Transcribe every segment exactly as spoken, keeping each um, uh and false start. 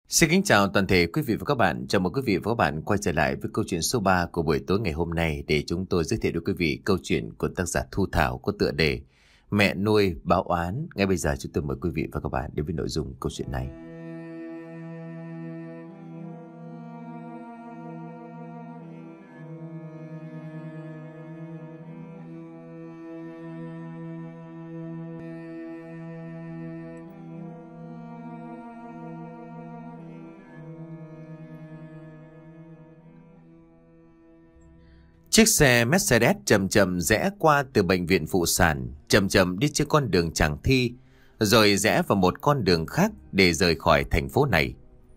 Xin kính chào toàn thể quý vị và các bạn. Chào mừng quý vị và các bạn quay trở lại với câu chuyện số ba của buổi tối ngày hôm nay để chúng tôi giới thiệu với quý vị câu chuyện của tác giả Thu Thảo có tựa đề Mẹ nuôi báo oán. Ngay bây giờ chúng tôi mời quý vị và các bạn đến với nội dung câu chuyện này. Chiếc xe Mercedes chậm chậm rẽ qua từ bệnh viện phụ sản, chậm chậm đi trên con đường Tràng Thi, rồi rẽ vào một con đường khác để rời khỏi thành phố này.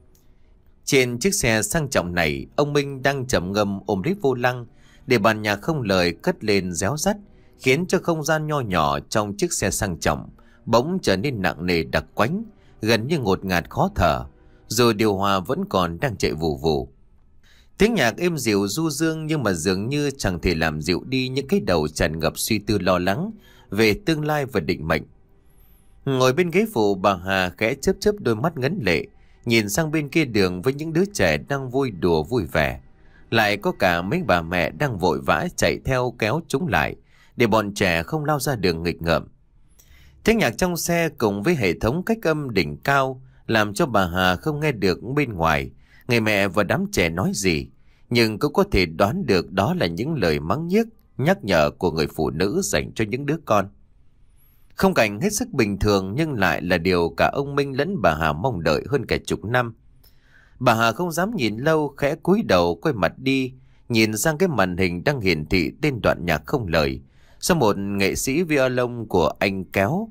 Trên chiếc xe sang trọng này, ông Minh đang trầm ngâm ôm lấy vô lăng để bản nhạc không lời cất lên réo rắt, khiến cho không gian nho nhỏ trong chiếc xe sang trọng bỗng trở nên nặng nề đặc quánh, gần như ngột ngạt khó thở, rồi điều hòa vẫn còn đang chạy vù vù. Tiếng nhạc êm dịu du dương nhưng mà dường như chẳng thể làm dịu đi những cái đầu tràn ngập suy tư lo lắng về tương lai và định mệnh. Ngồi bên ghế phụ, bà Hà khẽ chớp chớp đôi mắt ngấn lệ, nhìn sang bên kia đường với những đứa trẻ đang vui đùa vui vẻ. Lại có cả mấy bà mẹ đang vội vã chạy theo kéo chúng lại để bọn trẻ không lao ra đường nghịch ngợm. Tiếng nhạc trong xe cùng với hệ thống cách âm đỉnh cao làm cho bà Hà không nghe được bên ngoài người mẹ và đám trẻ nói gì, nhưng cũng có thể đoán được đó là những lời mắng nhiếc, nhắc nhở của người phụ nữ dành cho những đứa con. Không cảnh hết sức bình thường nhưng lại là điều cả ông Minh lẫn bà Hà mong đợi hơn cả chục năm. Bà Hà không dám nhìn lâu, khẽ cúi đầu quay mặt đi, nhìn sang cái màn hình đang hiển thị tên đoạn nhạc không lời do một nghệ sĩ violon của anh kéo.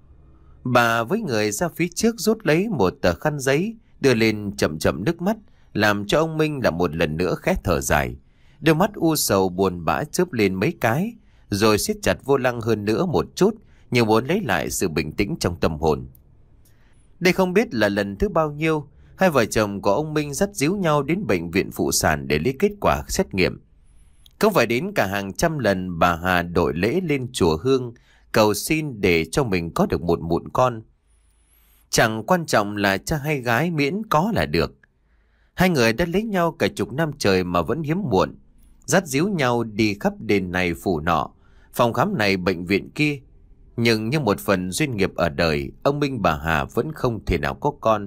Bà với người ra phía trước rút lấy một tờ khăn giấy, đưa lên chậm chậm nước mắt, làm cho ông Minh là một lần nữa khẽ thở dài. Đôi mắt u sầu buồn bã chớp lên mấy cái, rồi siết chặt vô lăng hơn nữa một chút, như muốn lấy lại sự bình tĩnh trong tâm hồn. Đây không biết là lần thứ bao nhiêu, hai vợ chồng của ông Minh dắt díu nhau đến bệnh viện phụ sản để lấy kết quả xét nghiệm. Không phải đến cả hàng trăm lần bà Hà đội lễ lên chùa Hương, cầu xin để cho mình có được một mụn con. Chẳng quan trọng là cha hay gái, miễn có là được. Hai người đã lấy nhau cả chục năm trời mà vẫn hiếm muộn, dắt díu nhau đi khắp đền này phủ nọ, phòng khám này bệnh viện kia. Nhưng như một phần duyên nghiệp ở đời, ông Minh bà Hà vẫn không thể nào có con.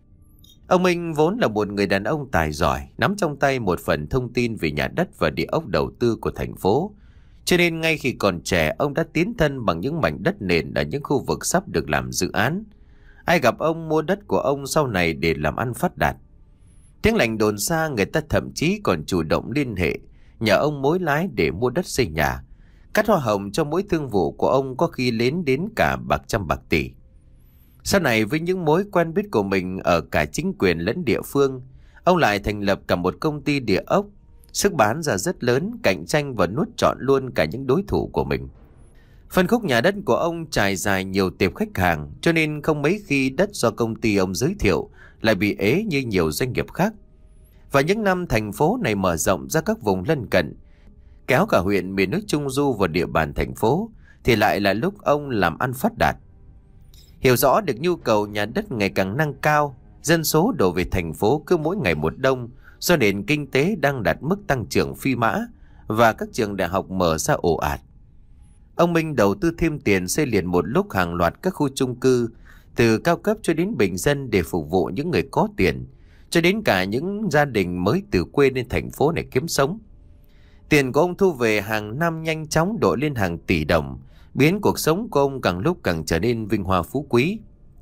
Ông Minh vốn là một người đàn ông tài giỏi, nắm trong tay một phần thông tin về nhà đất và địa ốc đầu tư của thành phố. Cho nên ngay khi còn trẻ, ông đã tiến thân bằng những mảnh đất nền ở những khu vực sắp được làm dự án. Ai gặp ông mua đất của ông sau này để làm ăn phát đạt. Tiếng lành đồn xa, người ta thậm chí còn chủ động liên hệ nhờ ông mối lái để mua đất xây nhà. Cắt hoa hồng cho mỗi thương vụ của ông có khi lên đến cả bạc trăm bạc tỷ. Sau này với những mối quen biết của mình ở cả chính quyền lẫn địa phương, ông lại thành lập cả một công ty địa ốc. Sức bán ra rất lớn, cạnh tranh và nuốt trọn luôn cả những đối thủ của mình. Phân khúc nhà đất của ông trải dài nhiều tệp khách hàng, cho nên không mấy khi đất do công ty ông giới thiệu lại bị ế như nhiều doanh nghiệp khác. Và những năm thành phố này mở rộng ra các vùng lân cận, kéo cả huyện miền núi Trung Du vào địa bàn thành phố, thì lại là lúc ông làm ăn phát đạt. Hiểu rõ được nhu cầu nhà đất ngày càng nâng cao, dân số đổ về thành phố cứ mỗi ngày một đông, do nền kinh tế đang đạt mức tăng trưởng phi mã và các trường đại học mở ra ồ ạt. Ông Minh đầu tư thêm tiền xây liền một lúc hàng loạt các khu chung cư, từ cao cấp cho đến bình dân để phục vụ những người có tiền, cho đến cả những gia đình mới từ quê lên thành phố này kiếm sống. Tiền của ông thu về hàng năm nhanh chóng đội lên hàng tỷ đồng, biến cuộc sống của ông càng lúc càng trở nên vinh hoa phú quý.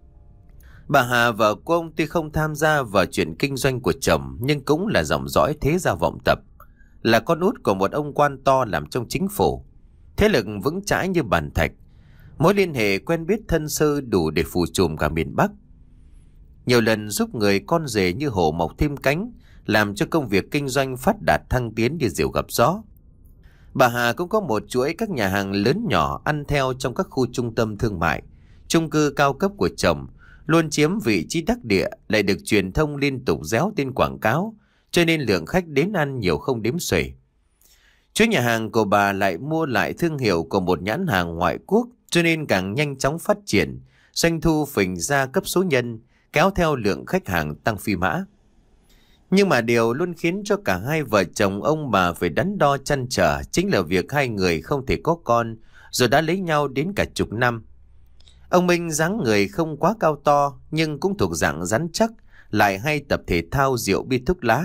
Bà Hà vợ của ông tuy không tham gia vào chuyện kinh doanh của chồng, nhưng cũng là dòng dõi thế gia vọng tộc, là con út của một ông quan to làm trong chính phủ. Thế lực vững chãi như bàn thạch, mối liên hệ quen biết thân sơ đủ để phủ trùm cả miền Bắc. Nhiều lần giúp người con rể như hổ mọc thêm cánh, làm cho công việc kinh doanh phát đạt thăng tiến như diều gặp gió. Bà Hà cũng có một chuỗi các nhà hàng lớn nhỏ ăn theo trong các khu trung tâm thương mại, chung cư cao cấp của chồng, luôn chiếm vị trí đắc địa, lại được truyền thông liên tục réo tên quảng cáo, cho nên lượng khách đến ăn nhiều không đếm xuể. Chuỗi nhà hàng của bà lại mua lại thương hiệu của một nhãn hàng ngoại quốc, cho nên càng nhanh chóng phát triển, doanh thu phình ra cấp số nhân, kéo theo lượng khách hàng tăng phi mã. Nhưng mà điều luôn khiến cho cả hai vợ chồng ông bà phải đắn đo trăn trở chính là việc hai người không thể có con, rồi đã lấy nhau đến cả chục năm. Ông Minh dáng người không quá cao to nhưng cũng thuộc dạng rắn chắc, lại hay tập thể thao, rượu bia thuốc lá.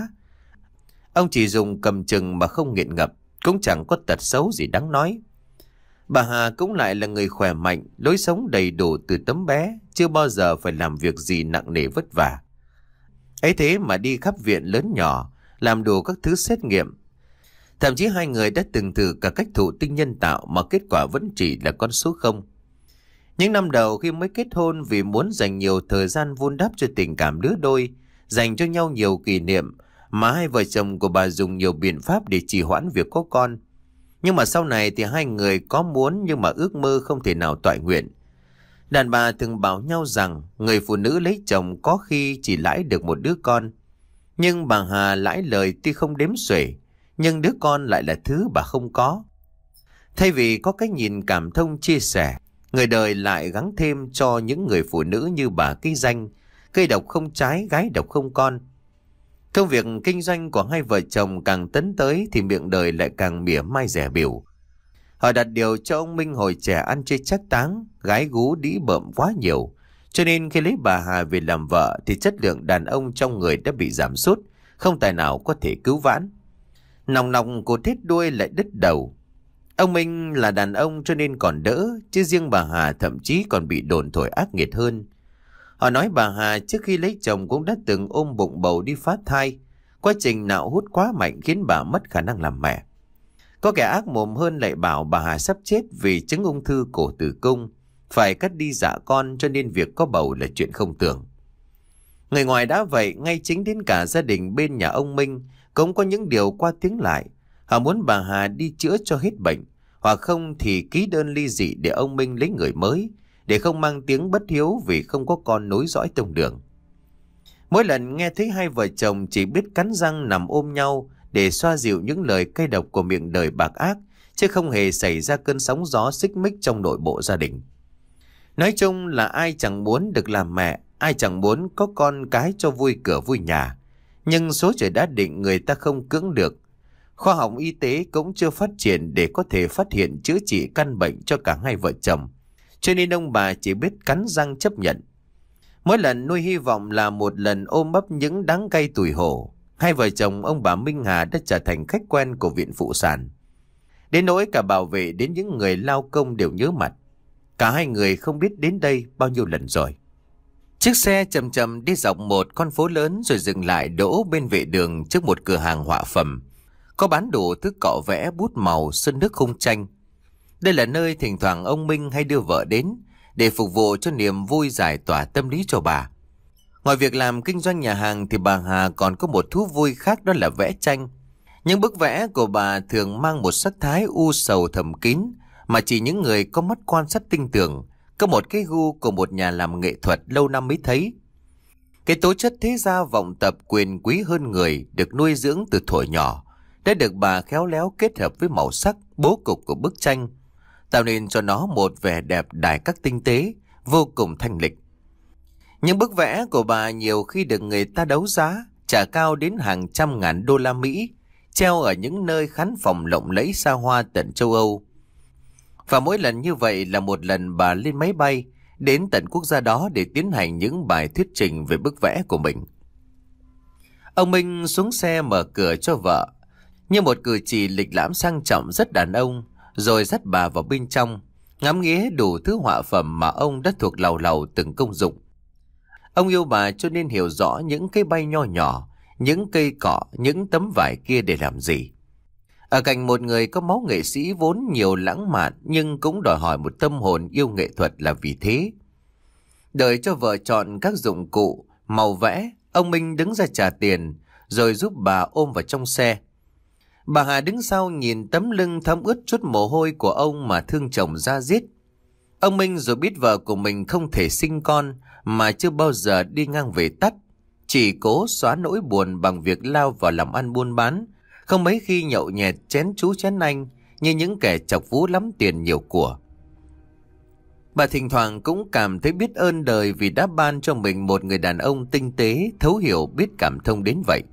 Ông chỉ dùng cầm chừng mà không nghiện ngập, cũng chẳng có tật xấu gì đáng nói. Bà Hà cũng lại là người khỏe mạnh, lối sống đầy đủ từ tấm bé, chưa bao giờ phải làm việc gì nặng nề vất vả. Ấy thế mà đi khắp viện lớn nhỏ, làm đủ các thứ xét nghiệm. Thậm chí hai người đã từng thử cả cách thụ tinh nhân tạo mà kết quả vẫn chỉ là con số không. Những năm đầu khi mới kết hôn, vì muốn dành nhiều thời gian vun đắp cho tình cảm lứa đôi, dành cho nhau nhiều kỷ niệm, mà hai vợ chồng của bà dùng nhiều biện pháp để trì hoãn việc có con. Nhưng mà sau này thì hai người có muốn nhưng mà ước mơ không thể nào toại nguyện. Đàn bà thường bảo nhau rằng người phụ nữ lấy chồng có khi chỉ lãi được một đứa con. Nhưng bà Hà lãi lời tuy không đếm xuể, nhưng đứa con lại là thứ bà không có. Thay vì có cái nhìn cảm thông chia sẻ, người đời lại gắng thêm cho những người phụ nữ như bà cái danh cây độc không trái, gái độc không con. Công việc kinh doanh của hai vợ chồng càng tấn tới thì miệng đời lại càng mỉa mai rẻ biểu. Họ đặt điều cho ông Minh hồi trẻ ăn chơi chắc táng, gái gú đĩ bợm quá nhiều. Cho nên khi lấy bà Hà về làm vợ thì chất lượng đàn ông trong người đã bị giảm sút, không tài nào có thể cứu vãn. Nòng nòng cột hết đuôi lại đứt đầu. Ông Minh là đàn ông cho nên còn đỡ, chứ riêng bà Hà thậm chí còn bị đồn thổi ác nghiệt hơn. Họ nói bà Hà trước khi lấy chồng cũng đã từng ôm bụng bầu đi phá thai. Quá trình nạo hút quá mạnh khiến bà mất khả năng làm mẹ. Có kẻ ác mồm hơn lại bảo bà Hà sắp chết vì chứng ung thư cổ tử cung, phải cắt đi dạ con, cho nên việc có bầu là chuyện không tưởng. Người ngoài đã vậy, ngay chính đến cả gia đình bên nhà ông Minh cũng có những điều qua tiếng lại. Họ muốn bà Hà đi chữa cho hết bệnh, hoặc không thì ký đơn ly dị để ông Minh lấy người mới, để không mang tiếng bất hiếu vì không có con nối dõi tông đường. Mỗi lần nghe thấy hai vợ chồng chỉ biết cắn răng nằm ôm nhau để xoa dịu những lời cay độc của miệng đời bạc ác, chứ không hề xảy ra cơn sóng gió xích mích trong nội bộ gia đình. Nói chung là ai chẳng muốn được làm mẹ, ai chẳng muốn có con cái cho vui cửa vui nhà. Nhưng số trời đã định người ta không cưỡng được. Khoa học y tế cũng chưa phát triển để có thể phát hiện chữa trị căn bệnh cho cả hai vợ chồng. Cho nên ông bà chỉ biết cắn răng chấp nhận. Mỗi lần nuôi hy vọng là một lần ôm ấp những đắng cay tủi hổ. Hai vợ chồng ông bà Minh Hà đã trở thành khách quen của viện phụ sản. Đến nỗi cả bảo vệ đến những người lao công đều nhớ mặt. Cả hai người không biết đến đây bao nhiêu lần rồi. Chiếc xe chậm chậm đi dọc một con phố lớn rồi dừng lại đỗ bên vệ đường trước một cửa hàng họa phẩm. Có bán đủ thứ cọ vẽ, bút màu, sơn nước khung tranh. Đây là nơi thỉnh thoảng ông Minh hay đưa vợ đến để phục vụ cho niềm vui giải tỏa tâm lý cho bà. Ngoài việc làm kinh doanh nhà hàng thì bà Hà còn có một thú vui khác, đó là vẽ tranh. Những bức vẽ của bà thường mang một sắc thái u sầu thầm kín mà chỉ những người có mắt quan sát tinh tường, có một cái gu của một nhà làm nghệ thuật lâu năm mới thấy. Cái tố chất thế gia vọng tập quyền quý hơn người được nuôi dưỡng từ thuở nhỏ đã được bà khéo léo kết hợp với màu sắc, bố cục của bức tranh, tạo nên cho nó một vẻ đẹp đài các tinh tế, vô cùng thanh lịch. Những bức vẽ của bà nhiều khi được người ta đấu giá, trả cao đến hàng trăm ngàn đô la Mỹ, treo ở những nơi khán phòng lộng lẫy xa hoa tận châu Âu. Và mỗi lần như vậy là một lần bà lên máy bay đến tận quốc gia đó để tiến hành những bài thuyết trình về bức vẽ của mình. Ông Minh xuống xe mở cửa cho vợ, như một cử chỉ lịch lãm sang trọng rất đàn ông, rồi dắt bà vào bên trong, ngắm nghía đủ thứ họa phẩm mà ông đã thuộc lầu lầu từng công dụng. Ông yêu bà cho nên hiểu rõ những cái bay nho nhỏ, những cây cọ, những tấm vải kia để làm gì. Ở cạnh một người có máu nghệ sĩ vốn nhiều lãng mạn nhưng cũng đòi hỏi một tâm hồn yêu nghệ thuật là vì thế. Đợi cho vợ chọn các dụng cụ, màu vẽ, ông Minh đứng ra trả tiền rồi giúp bà ôm vào trong xe. Bà Hà đứng sau nhìn tấm lưng thấm ướt chút mồ hôi của ông mà thương chồng ra diết. Ông Minh rồi biết vợ của mình không thể sinh con mà chưa bao giờ đi ngang về tắt, chỉ cố xóa nỗi buồn bằng việc lao vào làm ăn buôn bán, không mấy khi nhậu nhẹt chén chú chén anh như những kẻ chọc vú lắm tiền nhiều của. Bà thỉnh thoảng cũng cảm thấy biết ơn đời vì đã ban cho mình một người đàn ông tinh tế, thấu hiểu, biết cảm thông đến vậy.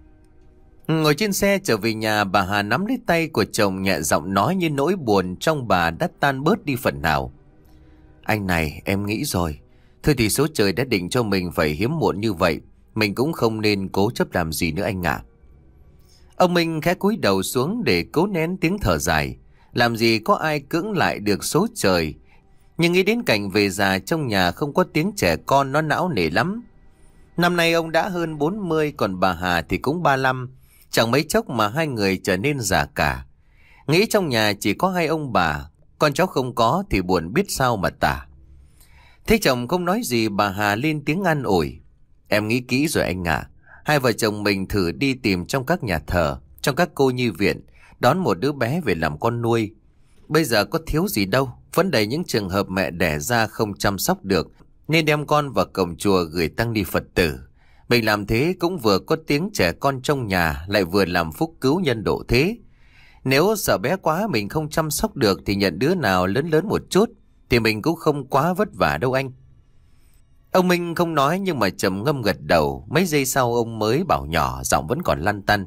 Ngồi trên xe trở về nhà, bà Hà nắm lấy tay của chồng, nhẹ giọng nói như nỗi buồn trong bà đã tan bớt đi phần nào. Anh này, em nghĩ rồi. Thôi thì số trời đã định cho mình phải hiếm muộn như vậy. Mình cũng không nên cố chấp làm gì nữa anh ạ. Ông Minh khẽ cúi đầu xuống để cố nén tiếng thở dài. Làm gì có ai cưỡng lại được số trời. Nhưng nghĩ đến cảnh về già trong nhà không có tiếng trẻ con, nó não nề lắm. Năm nay ông đã hơn bốn mươi, còn bà Hà thì cũng ba lăm. Chẳng mấy chốc mà hai người trở nên già cả. Nghĩ trong nhà chỉ có hai ông bà, con cháu không có thì buồn biết sao mà tả. Thấy chồng không nói gì, bà Hà lên tiếng an ủi. Em nghĩ kỹ rồi anh ạ. Hai vợ chồng mình thử đi tìm trong các nhà thờ, trong các cô nhi viện, đón một đứa bé về làm con nuôi. Bây giờ có thiếu gì đâu, vẫn đầy những trường hợp mẹ đẻ ra không chăm sóc được, nên đem con vào cổng chùa gửi tăng ni Phật tử. Mình làm thế cũng vừa có tiếng trẻ con trong nhà, lại vừa làm phúc cứu nhân độ thế. Nếu sợ bé quá mình không chăm sóc được thì nhận đứa nào lớn lớn một chút, thì mình cũng không quá vất vả đâu anh. Ông Minh không nói nhưng mà trầm ngâm gật đầu. Mấy giây sau ông mới bảo nhỏ, giọng vẫn còn lăn tăn.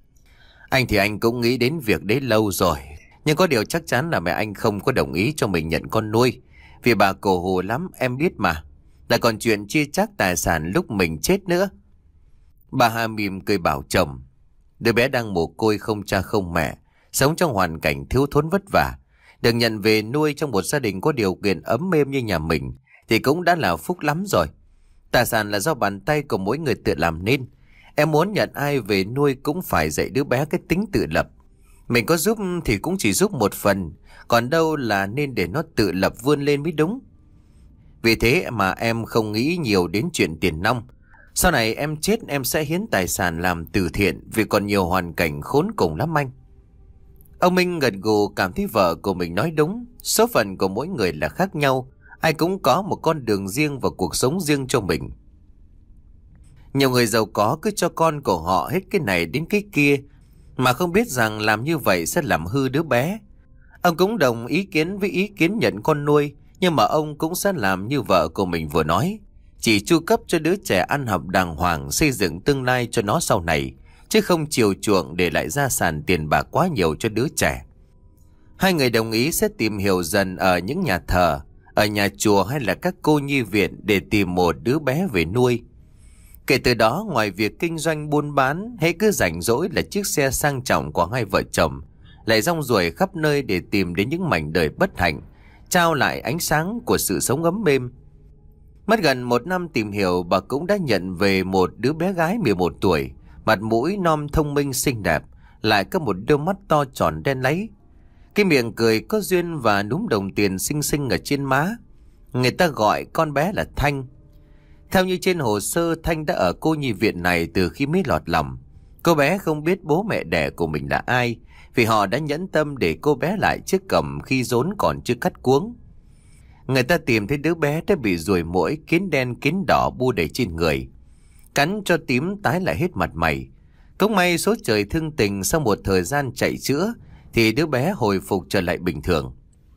Anh thì anh cũng nghĩ đến việc đấy lâu rồi, nhưng có điều chắc chắn là mẹ anh không có đồng ý cho mình nhận con nuôi. Vì bà cổ hù lắm, em biết mà. Lại còn chuyện chia chác tài sản lúc mình chết nữa. Bà Hà mỉm cười bảo chồng. Đứa bé đang mồ côi không cha không mẹ, sống trong hoàn cảnh thiếu thốn vất vả, được nhận về nuôi trong một gia đình có điều kiện ấm êm như nhà mình thì cũng đã là phúc lắm rồi. Tài sản là do bàn tay của mỗi người tự làm nên. Em muốn nhận ai về nuôi cũng phải dạy đứa bé cái tính tự lập. Mình có giúp thì cũng chỉ giúp một phần, còn đâu là nên để nó tự lập vươn lên mới đúng. Vì thế mà em không nghĩ nhiều đến chuyện tiền nong. Sau này em chết em sẽ hiến tài sản làm từ thiện, vì còn nhiều hoàn cảnh khốn cùng lắm anh. Ông Minh gật gù, cảm thấy vợ của mình nói đúng. Số phận của mỗi người là khác nhau, ai cũng có một con đường riêng và cuộc sống riêng cho mình. Nhiều người giàu có cứ cho con của họ hết cái này đến cái kia, mà không biết rằng làm như vậy sẽ làm hư đứa bé. Ông cũng đồng ý kiến với ý kiến nhận con nuôi, nhưng mà ông cũng sẽ làm như vợ của mình vừa nói, chỉ chu cấp cho đứa trẻ ăn học đàng hoàng, xây dựng tương lai cho nó sau này, chứ không chiều chuộng để lại gia sản tiền bạc quá nhiều cho đứa trẻ. Hai người đồng ý sẽ tìm hiểu dần ở những nhà thờ, ở nhà chùa hay là các cô nhi viện để tìm một đứa bé về nuôi. Kể từ đó, ngoài việc kinh doanh buôn bán, hễ cứ rảnh rỗi là chiếc xe sang trọng của hai vợ chồng lại rong ruổi khắp nơi để tìm đến những mảnh đời bất hạnh, trao lại ánh sáng của sự sống ấm êm. Mất gần một năm tìm hiểu, bà cũng đã nhận về một đứa bé gái mười một tuổi, mặt mũi non thông minh xinh đẹp, lại có một đôi mắt to tròn đen láy. Cái miệng cười có duyên và núm đồng tiền xinh xinh ở trên má. Người ta gọi con bé là Thanh. Theo như trên hồ sơ, Thanh đã ở cô nhi viện này từ khi mới lọt lòng. Cô bé không biết bố mẹ đẻ của mình là ai, vì họ đã nhẫn tâm để cô bé lại chiếc cằm khi rốn còn chưa cắt cuống. Người ta tìm thấy đứa bé đã bị ruồi muỗi, kiến đen kiến đỏ bu đầy trên người, cắn cho tím tái lại hết mặt mày. Cũng may số trời thương tình, sau một thời gian chạy chữa thì đứa bé hồi phục trở lại bình thường.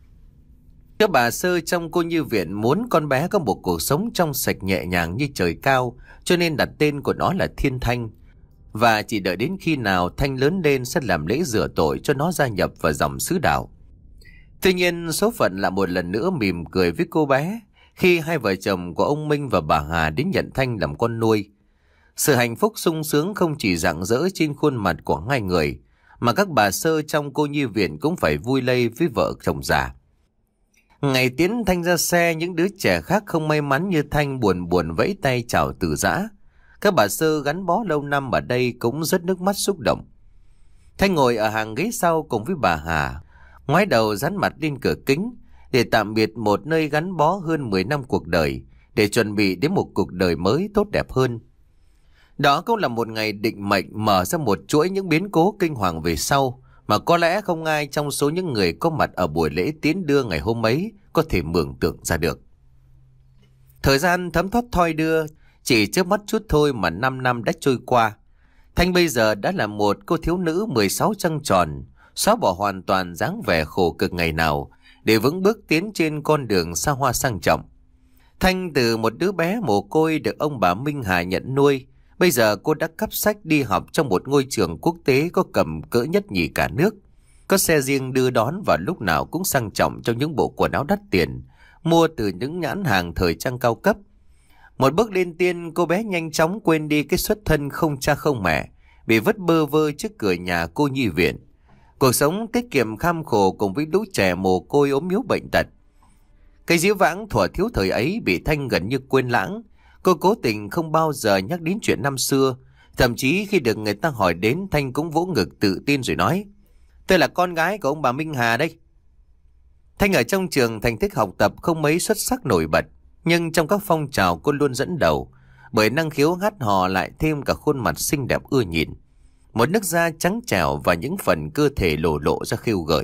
Các bà Sơ trong cô nhi viện muốn con bé có một cuộc sống trong sạch nhẹ nhàng như trời cao, cho nên đặt tên của nó là Thiên Thanh. Và chỉ đợi đến khi nào Thanh lớn lên sẽ làm lễ rửa tội cho nó gia nhập vào dòng sứ đạo. Tuy nhiên số phận lại một lần nữa mỉm cười với cô bé khi hai vợ chồng của ông Minh và bà Hà đến nhận Thanh làm con nuôi. Sự hạnh phúc sung sướng không chỉ rạng rỡ trên khuôn mặt của hai người, mà các bà Sơ trong cô nhi viện cũng phải vui lây với vợ chồng già. Ngày tiến Thanh ra xe, những đứa trẻ khác không may mắn như Thanh buồn buồn vẫy tay chào từ giã. Các bà Sơ gắn bó lâu năm ở đây cũng rất nước mắt xúc động. Thanh ngồi ở hàng ghế sau cùng với bà Hà, ngoái đầu dán mặt lên cửa kính để tạm biệt một nơi gắn bó hơn mười năm cuộc đời, để chuẩn bị đến một cuộc đời mới tốt đẹp hơn. Đó cũng là một ngày định mệnh mở ra một chuỗi những biến cố kinh hoàng về sau, mà có lẽ không ai trong số những người có mặt ở buổi lễ tiến đưa ngày hôm ấy có thể mường tượng ra được. Thời gian thấm thoát thoi đưa, chỉ trước mắt chút thôi mà năm năm đã trôi qua. Thanh bây giờ đã là một cô thiếu nữ mười sáu trăng tròn, xóa bỏ hoàn toàn dáng vẻ khổ cực ngày nào để vững bước tiến trên con đường xa hoa sang trọng. Thanh từ một đứa bé mồ côi được ông bà Minh Hà nhận nuôi, bây giờ cô đã cắp sách đi học trong một ngôi trường quốc tế có cầm cỡ nhất nhì cả nước. Có xe riêng đưa đón và lúc nào cũng sang trọng trong những bộ quần áo đắt tiền, mua từ những nhãn hàng thời trang cao cấp. Một bước lên tiên, cô bé nhanh chóng quên đi cái xuất thân không cha không mẹ, bị vứt bơ vơ trước cửa nhà cô nhi viện. Cuộc sống tiết kiệm kham khổ cùng với lũ trẻ mồ côi ốm yếu bệnh tật. Cái dĩ vãng thuở thiếu thời ấy bị Thanh gần như quên lãng. Cô cố tình không bao giờ nhắc đến chuyện năm xưa. Thậm chí khi được người ta hỏi đến, Thanh cũng vỗ ngực tự tin rồi nói: "Tôi là con gái của ông bà Minh Hà đây." Thanh ở trong trường thành tích học tập không mấy xuất sắc nổi bật, nhưng trong các phong trào cô luôn dẫn đầu, bởi năng khiếu hát hò lại thêm cả khuôn mặt xinh đẹp ưa nhìn, một nước da trắng trẻo và những phần cơ thể lộ lộ ra khêu gợi.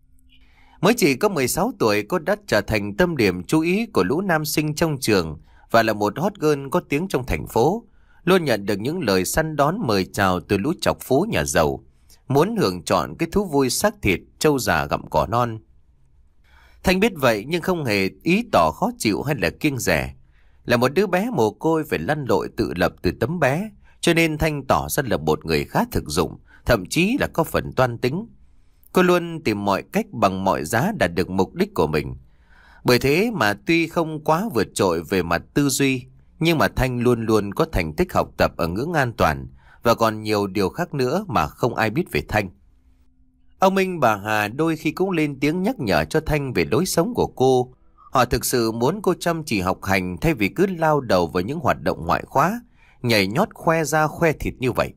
Mới chỉ có mười sáu tuổi, cô đã trở thành tâm điểm chú ý của lũ nam sinh trong trường và là một hot girl có tiếng trong thành phố, luôn nhận được những lời săn đón mời chào từ lũ chọc phú nhà giàu, muốn hưởng trọn cái thú vui xác thịt trâu già gặm cỏ non. Thanh biết vậy nhưng không hề ý tỏ khó chịu hay là kiêng dè. Là một đứa bé mồ côi phải lăn lội tự lập từ tấm bé, cho nên Thanh tỏ ra là một người khá thực dụng, thậm chí là có phần toan tính. Cô luôn tìm mọi cách bằng mọi giá đạt được mục đích của mình. Bởi thế mà tuy không quá vượt trội về mặt tư duy, nhưng mà Thanh luôn luôn có thành tích học tập ở ngưỡng an toàn và còn nhiều điều khác nữa mà không ai biết về Thanh. Ông Minh bà Hà đôi khi cũng lên tiếng nhắc nhở cho Thanh về lối sống của cô. Họ thực sự muốn cô chăm chỉ học hành thay vì cứ lao đầu vào những hoạt động ngoại khóa, nhảy nhót khoe da khoe thịt như vậy.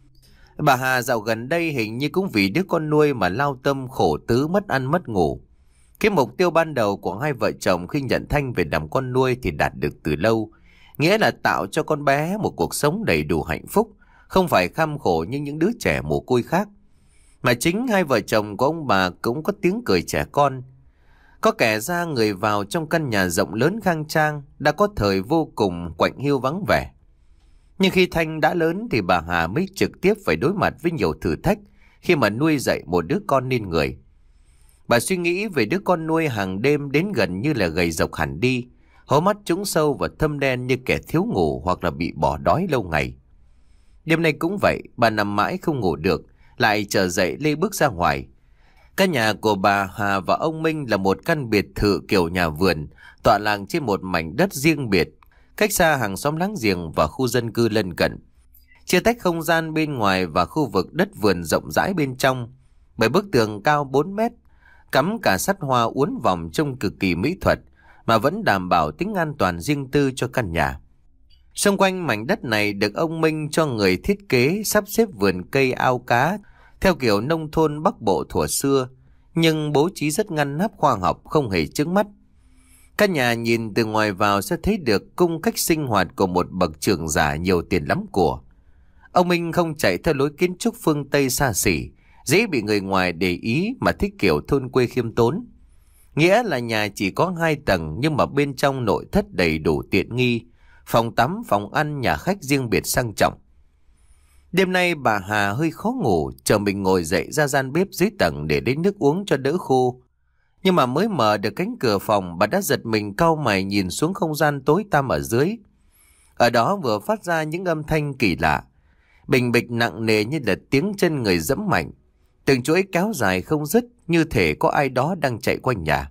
Bà Hà dạo gần đây hình như cũng vì đứa con nuôi mà lao tâm khổ tứ, mất ăn mất ngủ. Cái mục tiêu ban đầu của hai vợ chồng khi nhận Thanh về làm con nuôi thì đạt được từ lâu, nghĩa là tạo cho con bé một cuộc sống đầy đủ hạnh phúc, không phải kham khổ như những đứa trẻ mồ côi khác. Mà chính hai vợ chồng của ông bà cũng có tiếng cười trẻ con. Có kẻ ra người vào trong căn nhà rộng lớn khang trang, đã có thời vô cùng quạnh hiu vắng vẻ. Nhưng khi Thanh đã lớn thì bà Hà mới trực tiếp phải đối mặt với nhiều thử thách khi mà nuôi dạy một đứa con nên người. Bà suy nghĩ về đứa con nuôi hàng đêm đến gần như là gầy rộc hẳn đi, hố mắt trũng sâu và thâm đen như kẻ thiếu ngủ hoặc là bị bỏ đói lâu ngày. Đêm nay cũng vậy, bà nằm mãi không ngủ được, lại trở dậy lê bước ra ngoài. Căn nhà của bà Hà và ông Minh là một căn biệt thự kiểu nhà vườn, tọa lạc trên một mảnh đất riêng biệt, cách xa hàng xóm láng giềng và khu dân cư lân cận, chia tách không gian bên ngoài và khu vực đất vườn rộng rãi bên trong bởi bức tường cao bốn mét, cắm cả sắt hoa uốn vòng trông cực kỳ mỹ thuật mà vẫn đảm bảo tính an toàn riêng tư cho căn nhà. Xung quanh mảnh đất này được ông Minh cho người thiết kế sắp xếp vườn cây ao cá theo kiểu nông thôn Bắc Bộ thuở xưa, nhưng bố trí rất ngăn nắp khoa học, không hề chướng mắt. Căn nhà nhìn từ ngoài vào sẽ thấy được cung cách sinh hoạt của một bậc trưởng giả nhiều tiền lắm của. Ông Minh không chạy theo lối kiến trúc phương Tây xa xỉ, dễ bị người ngoài để ý mà thích kiểu thôn quê khiêm tốn. Nghĩa là nhà chỉ có hai tầng nhưng mà bên trong nội thất đầy đủ tiện nghi, phòng tắm, phòng ăn, nhà khách riêng biệt sang trọng. Đêm nay bà Hà hơi khó ngủ, chờ mình ngồi dậy ra gian bếp dưới tầng để lấy nước uống cho đỡ khô. Nhưng mà mới mở được cánh cửa phòng, bà đã giật mình cau mày nhìn xuống không gian tối tăm ở dưới. Ở đó vừa phát ra những âm thanh kỳ lạ, bình bịch nặng nề như là tiếng chân người giẫm mạnh, từng chuỗi kéo dài không dứt như thể có ai đó đang chạy quanh nhà.